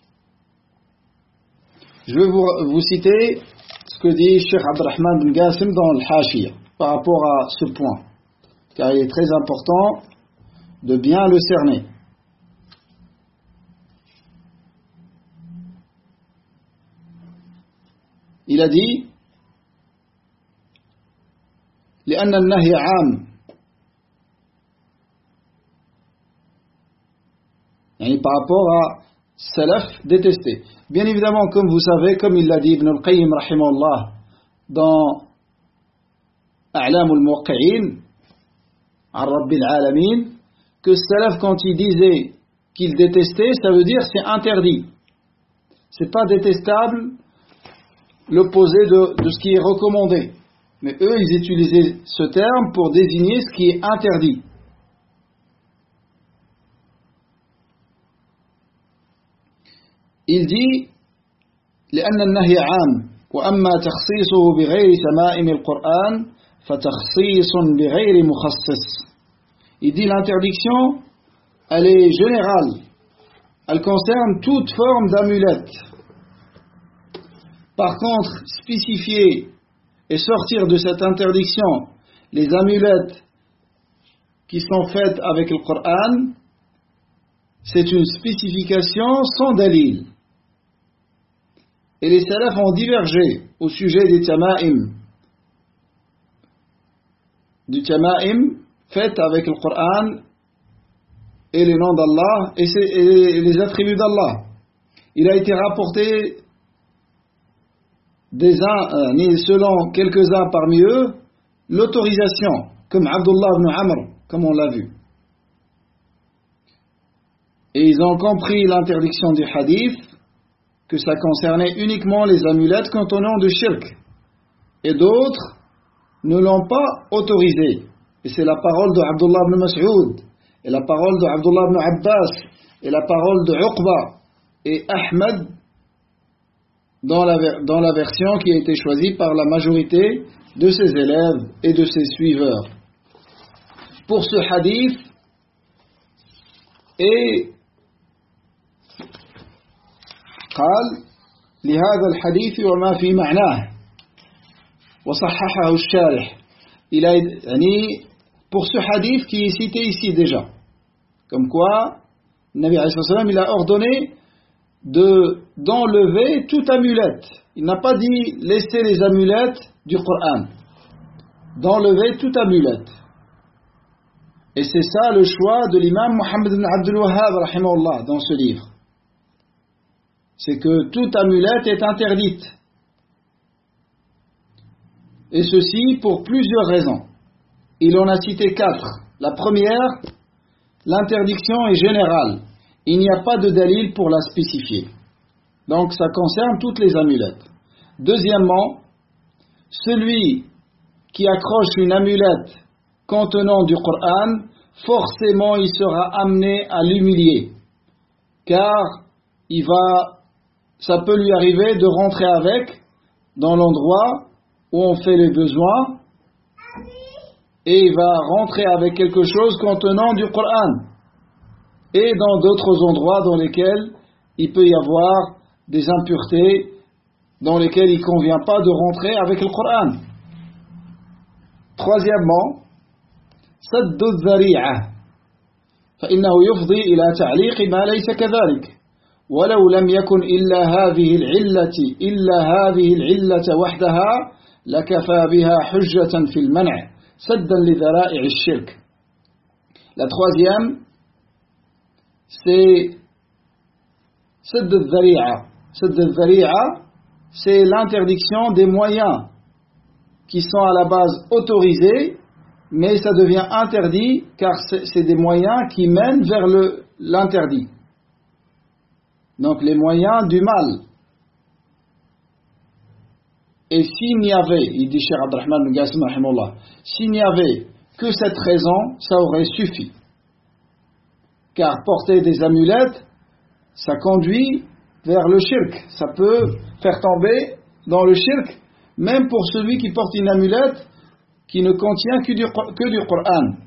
Je vais vous citer ce que dit Cheikh Abdurrahman bin Qasim dans le Hashiyah par rapport à ce point, car il est très important de bien le cerner. Il a dit لأن النهي عام, par rapport à salaf détesté. Bien évidemment, comme vous savez, comme il l'a dit Ibn al-Qayyim rahimahullah dans A'lam al-Muwaqqi'in an Rabbil Alamin, que salaf, quand il disait qu'il détestait, ça veut dire c'est interdit. C'est pas détestable, l'opposé de ce qui est recommandé. Mais eux, ils utilisaient ce terme pour désigner ce qui est interdit. Il dit لأن النهي عام وأما تخصيصه بغير تمائم القرآن فتخصيص بغير مخصص. Il dit l'interdiction, elle est générale, elle concerne toute forme d'amulette. Par contre, spécifier et sortir de cette interdiction les amulettes qui sont faites avec le Coran, c'est une spécification sans dalil. Et les salafs ont divergé au sujet des tama'im, du tama'im faites avec le Coran et les noms d'Allah et les attributs d'Allah. Il a été rapporté selon quelques-uns parmi eux, l'autorisation, comme Abdullah ibn Amr, comme on l'a vu. Et ils ont compris l'interdiction du hadith, que ça concernait uniquement les amulettes contenant du shirk. Et d'autres ne l'ont pas autorisé. Et c'est la parole de Abdullah ibn Mas'ud, et la parole de Abdullah ibn Abbas, et la parole de Uqba, et Ahmed, dans la version qui a été choisie par la majorité de ses élèves et de ses suiveurs. Pour ce hadith, et قال لهذا الحديث وما في معناه وصححه الشارح. Pour ce hadith qui est cité ici déjà, comme quoi le Nabi alayhi salam il a ordonné d'enlever toute amulette. Il n'a pas dit laisser les amulettes du Coran, d'enlever toute amulette. Et c'est ça le choix de l'imam Muhammad ibn Abdul Wahhab rahimahullah dans ce livre. C'est que toute amulette est interdite. Et ceci pour plusieurs raisons. Il en a cité 4. La première, l'interdiction est générale. Il n'y a pas de dalil pour la spécifier. Donc ça concerne toutes les amulettes. Deuxièmement, celui qui accroche une amulette contenant du Coran, forcément il sera amené à l'humilier. Car ça peut lui arriver de rentrer avec dans l'endroit où on fait les besoins et il va rentrer avec quelque chose contenant du Coran et dans d'autres endroits dans lesquels il peut y avoir des impuretés dans lesquelles il ne convient pas de rentrer avec le Coran. Troisièmement, سد الذريعة فإنه يفضي إلى تعليق ما ليس كذلك ولو لم يكن إلا هذه العلة وحدها لكفى بها حجة في المنع سدا لذرائع الشرك. La troisième, c'est سد الذريعة. سد الذريعة, c'est l'interdiction des moyens qui sont à la base autorisés, mais ça devient interdit car c'est des moyens qui mènent vers l'interdit. Donc les moyens du mal. Et s'il n'y avait, il dit Cheikh Abdurrahman bin Qasim rahimahullah, s'il n'y avait que cette raison, ça aurait suffi. Car porter des amulettes, ça conduit vers le shirk. Ça peut faire tomber dans le shirk, même pour celui qui porte une amulette qui ne contient que du Coran.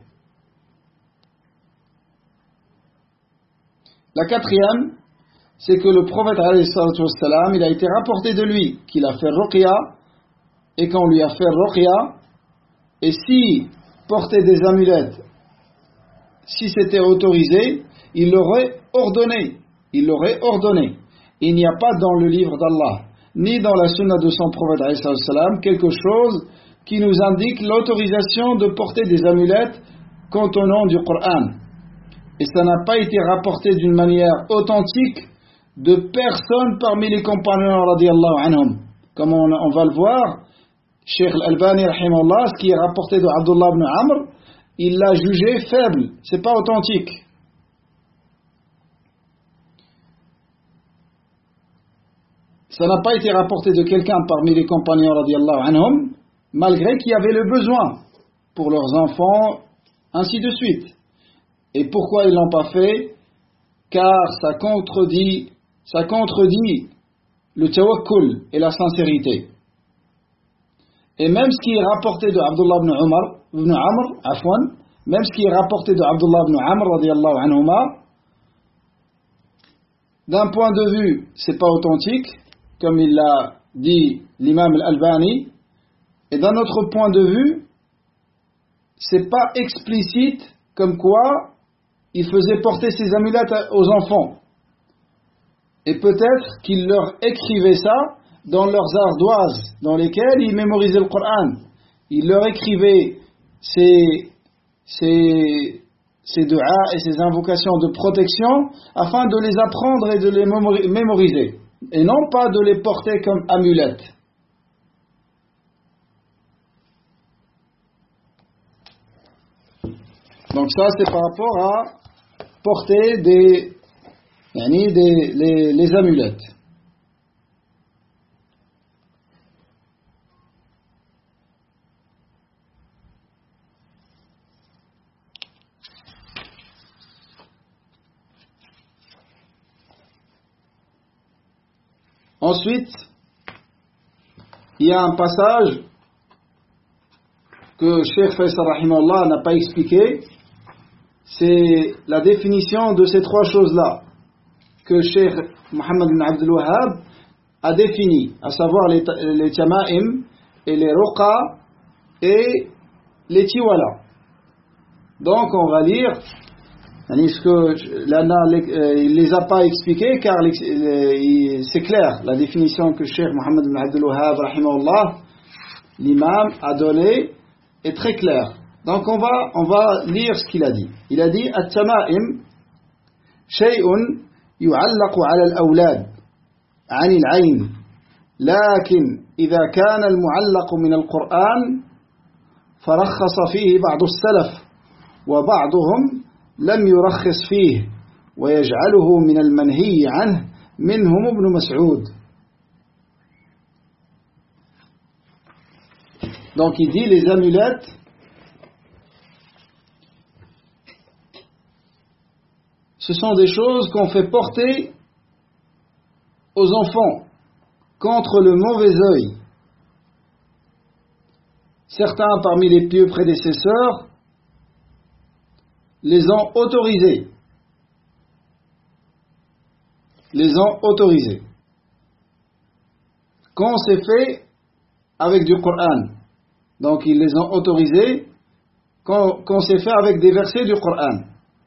La quatrième, c'est que le prophète alayhi salatu wassalam, il a été rapporté de lui qu'il a fait ruqya et qu'on lui a fait ruqya, et si porter des amulettes, si c'était autorisé, il l'aurait ordonné. Il l'aurait ordonné. Il n'y a pas dans le livre d'Allah, ni dans la sunna de son prophète alayhi salatu wassalam, quelque chose qui nous indique l'autorisation de porter des amulettes contenant du Coran. Et ça n'a pas été rapporté d'une manière authentique de personne parmi les compagnons radiyallahu anhum. Comme on va le voir, Cheikh Al-Albani rahimahullah, ce qui est rapporté de Abdullah ibn Amr, il l'a jugé faible, c'est pas authentique. Ça n'a pas été rapporté de quelqu'un parmi les compagnons radiyallahu anhum, malgré qu'il y avait le besoin pour leurs enfants, ainsi de suite. Et pourquoi ils ne l'ont pas fait? Car ça contredit le tawakkul et la sincérité. Et même ce qui est rapporté de Abdullah ibn Amr, même ce qui est rapporté de Abdullah ibn Amr radiyallahu anhuma, d'un point de vue, c'est pas authentique, comme il l'a dit l'imam al-Albani, et d'un autre point de vue, c'est pas explicite comme quoi il faisait porter ses amulettes aux enfants. Et peut-être qu'il leur écrivait ça dans leurs ardoises, dans lesquelles ils mémorisaient le Coran. Il leur écrivait ces du'a et ces invocations de protection afin de les apprendre et de les mémoriser et non pas de les porter comme amulettes. Donc ça c'est par rapport à porter les amulettes. Ensuite, il y a un passage que Cheikh Faisal rahimahullah n'a pas expliqué, c'est la définition de ces trois choses-là que Cheikh Mohammed bin Abdul Wahhab a défini, à savoir les tama'im et les ruqa et les tiwala. Donc on va lire, ce que il les a pas expliqués car c'est clair, la définition que Cheikh Mohammed bin Abdul Wahhab rahimahullah, l'imam, a donnée est très claire. Donc on va lire ce qu'il a dit. Il a dit at-tama'im shay'un yu'allaqu 'ala al-awlad 'an al-'ayn lakin idha kana al-mu'allaq min al-Qur'an farakhasa fihi ba'd as-salaf wa ba'duhum lam yurakhis fihi wa yaj'aluhu min al-manhi 'anhu minhum ibn Mas'ud. Donc il dit les amulettes ce sont des choses qu'on fait porter aux enfants contre le mauvais œil. Certains parmi les pieux prédécesseurs les ont autorisés. Quand c'est fait avec du Coran. Donc ils les ont autorisés quand c'est fait avec des versets du Coran.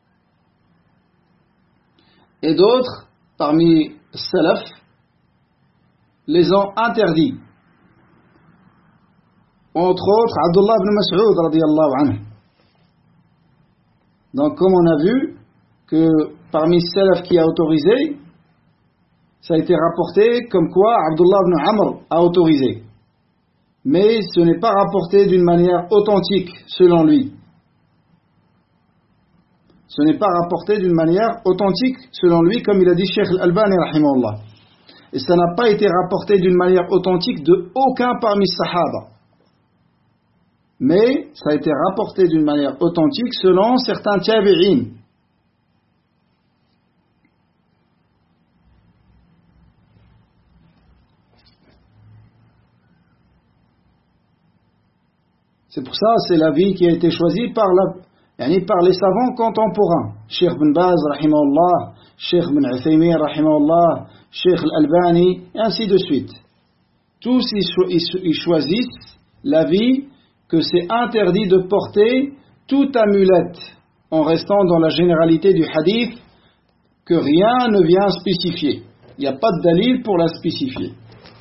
Et d'autres, parmi salaf, les ont interdits. Entre autres, Abdullah ibn Mas'ud radiyallahu anhu. Donc, comme on a vu que parmi salaf qui a autorisé, ça a été rapporté comme quoi Abdullah ibn Amr a autorisé. Mais ce n'est pas rapporté d'une manière authentique, selon lui. Ce n'est pas rapporté d'une manière authentique, selon lui, comme il a dit Cheikh Al-Albani, rahimahullah. Et ça n'a pas été rapporté d'une manière authentique de aucun parmi les Sahaba. Mais ça a été rapporté d'une manière authentique selon certains tabi'in. C'est pour ça, c'est l'avis qui a été choisi par les savants contemporains. Cheikh bin Baz, rahimahullah, Cheikh bin Uthaymin, rahimahullah, Cheikh Al-Albani, et ainsi de suite. Tous ils choisissent l'avis que c'est interdit de porter toute amulette en restant dans la généralité du hadith, que rien ne vient spécifier. Il n'y a pas de dalil pour la spécifier.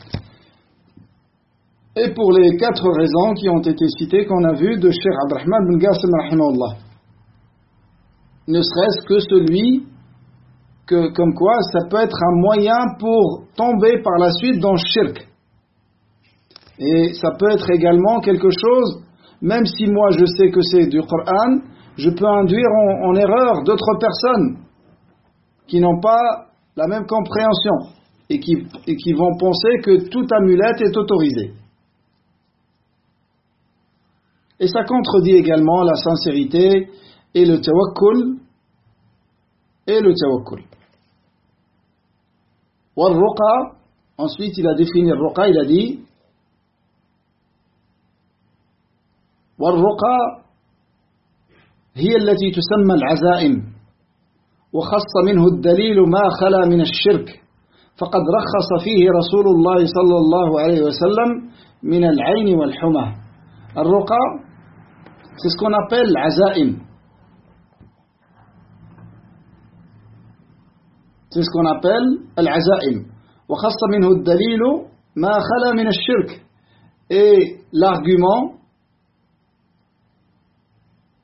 Et pour les 4 raisons qui ont été citées, qu'on a vues de Cheikh Abdurrahman bin Qasim, rahimahullah. Ne serait-ce que celui comme quoi ça peut être un moyen pour tomber par la suite dans le shirk. Et ça peut être également quelque chose, même si moi je sais que c'est du Coran, je peux induire en erreur d'autres personnes qui n'ont pas la même compréhension et qui vont penser que toute amulette est autorisée. Et ça contredit également la sincérité et le tawakkul. Wal-ruqa, ensuite il a défini le ruqa, il a dit Wal-ruqa هي التي تسمى العزائم وخص منه الدليل ما خلا من الشرك فقد رخص فيه رسول الله صلى الله عليه وسلم من العين والحمى. الرقى, c'est ce qu'on appelle l'aza'im. C'est ce qu'on appelle al-aza'im. وخص منه الدليل ما خلا من الشرك. Et l'argument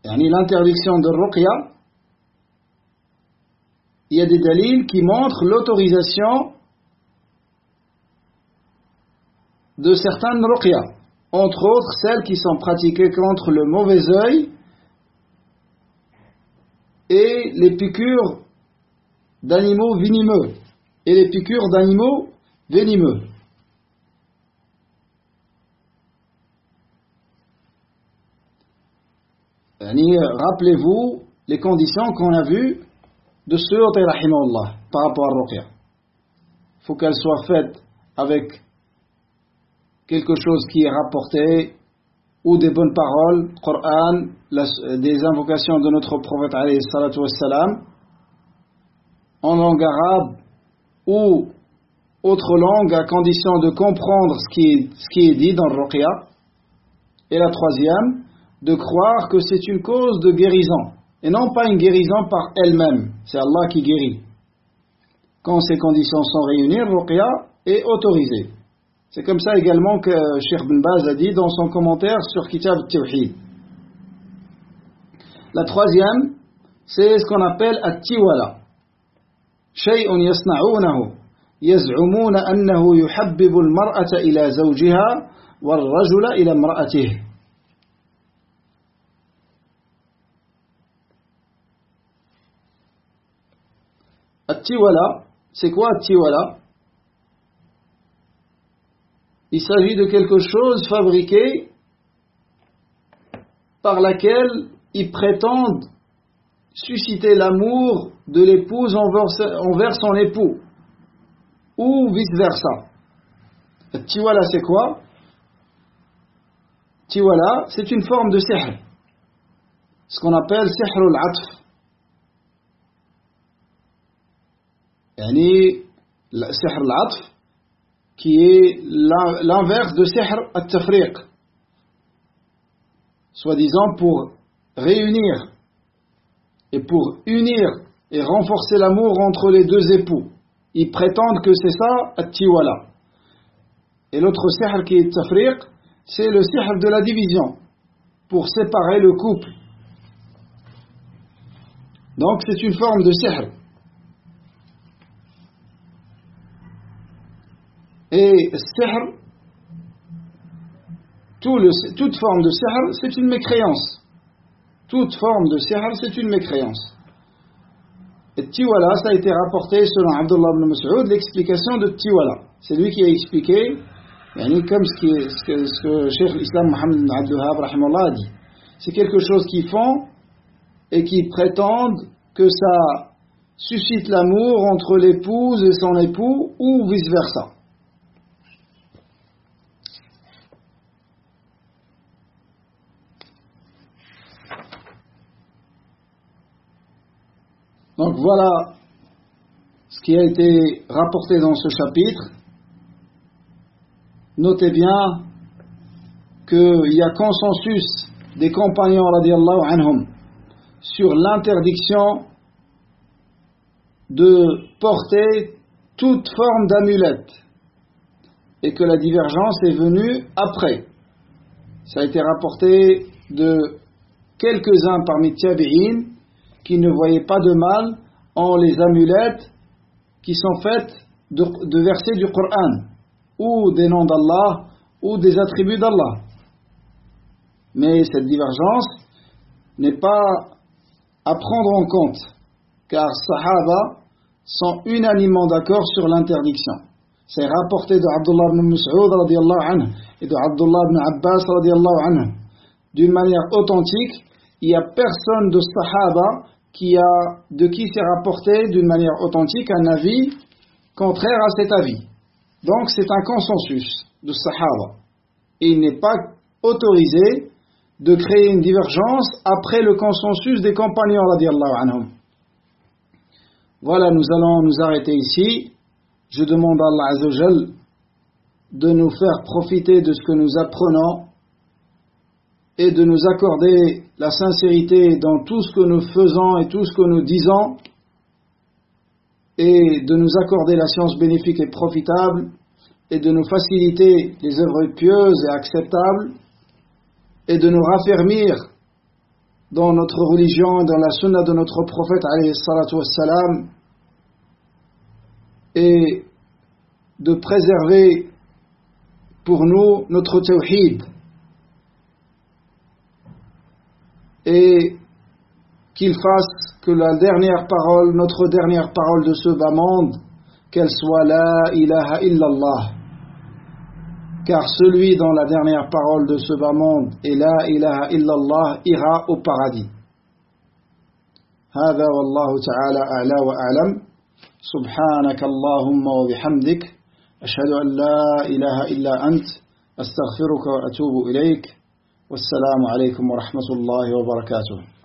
l'interdiction de ruqya, il y a des dalils qui montrent l'autorisation de certaines ruqya, entre autres celles qui sont pratiquées contre le mauvais œil et les piqûres d'animaux venimeux et les piqûres d'animaux venimeux. Rappelez-vous les conditions qu'on a vues de Suyuti rahimahullah par rapport à ruqya. Il faut qu'elle soit faite avec quelque chose qui est rapporté, ou des bonnes paroles, Coran, des invocations de notre prophète alayhi salatu wassalam, en langue arabe ou autre langue, à condition de comprendre ce qui est dit dans le ruqya. Et la troisième, de croire que c'est une cause de guérison, et non pas une guérison par elle-même, c'est Allah qui guérit. Quand ces conditions sont réunies, le ruqya est autorisé. C'est comme ça également que Cheikh Ibn Baz a dit dans son commentaire sur Kitab al-Tawhid. La troisième, c'est ce qu'on appelle at-tiwala. Shay'un yasna'unahu yaz'umuna annahu yuhabbibu al-mar'ata ila zawjiha wal-rajula ila imra'atihi. At-tiwala, c'est quoi at-tiwala? Il s'agit de quelque chose fabriqué par laquelle ils prétendent susciter l'amour de l'épouse envers son époux, ou vice-versa. Tiwala, c'est quoi? Tiwala, c'est une forme de sihr, ce qu'on appelle sihr al-atf. Sihr al-atf, qui est l'inverse de sihr al-tafriq, soi-disant pour réunir et pour unir et renforcer l'amour entre les deux époux. Ils prétendent que c'est ça al-tiwala. Et l'autre sihr qui est tafriq, c'est le sihr de la division, pour séparer le couple. Donc c'est une forme de sihr. Et sihr, toute forme de sihr, c'est une mécréance. Toute forme de sihr, c'est une mécréance. Et tiwala, ça a été rapporté selon Abdullah ibn Mas'ud, l'explication de tiwala. C'est lui qui a expliqué, comme ce que Cheikh l'Islam Mohammed ibn Abdul Wahhab rahimahullah a dit. C'est quelque chose qu'ils font et qui prétendent que ça suscite l'amour entre l'épouse et son époux, ou vice-versa. Donc voilà ce qui a été rapporté dans ce chapitre. Notez bien qu'il y a consensus des compagnons radiallahu anhum sur l'interdiction de porter toute forme d'amulette, et que la divergence est venue après. Ça a été rapporté de quelques-uns parmi tabi'in qui ne voyaient pas de mal en les amulettes qui sont faites de versets du Coran, ou des noms d'Allah, ou des attributs d'Allah. Mais cette divergence n'est pas à prendre en compte, car Sahaba sont unanimement d'accord sur l'interdiction. C'est rapporté de Abdullah ibn Mas'ud radiallahu anhu et de Abdullah ibn Abbas radiallahu anhu. D'une manière authentique, il n'y a personne de Sahaba de qui s'est rapporté d'une manière authentique un avis contraire à cet avis. Donc c'est un consensus de Sahaba. Et il n'est pas autorisé de créer une divergence après le consensus des compagnons radiallahu anhum. Voilà, nous allons nous arrêter ici. Je demande à Allah Azza wa Jal de nous faire profiter de ce que nous apprenons et de nous accorder la sincérité dans tout ce que nous faisons et tout ce que nous disons, et de nous accorder la science bénéfique et profitable, et de nous faciliter les œuvres pieuses et acceptables, et de nous raffermir dans notre religion, dans la sunna de notre prophète alayhi salatu wassalam, et de préserver pour nous notre tawhid, et qu'il fasse que la dernière parole, notre dernière parole de ce bas monde, qu'elle soit la ilaha illallah, car celui dont la dernière parole de ce bas monde est la ilaha illallah ira au paradis. هذا والله تعالى أعلى وأعلم. سبحانك اللهم وبحمدك أشهد أن لا إله إلا أنت أستغفرك وأتوب إليك والسلام عليكم ورحمة الله وبركاته.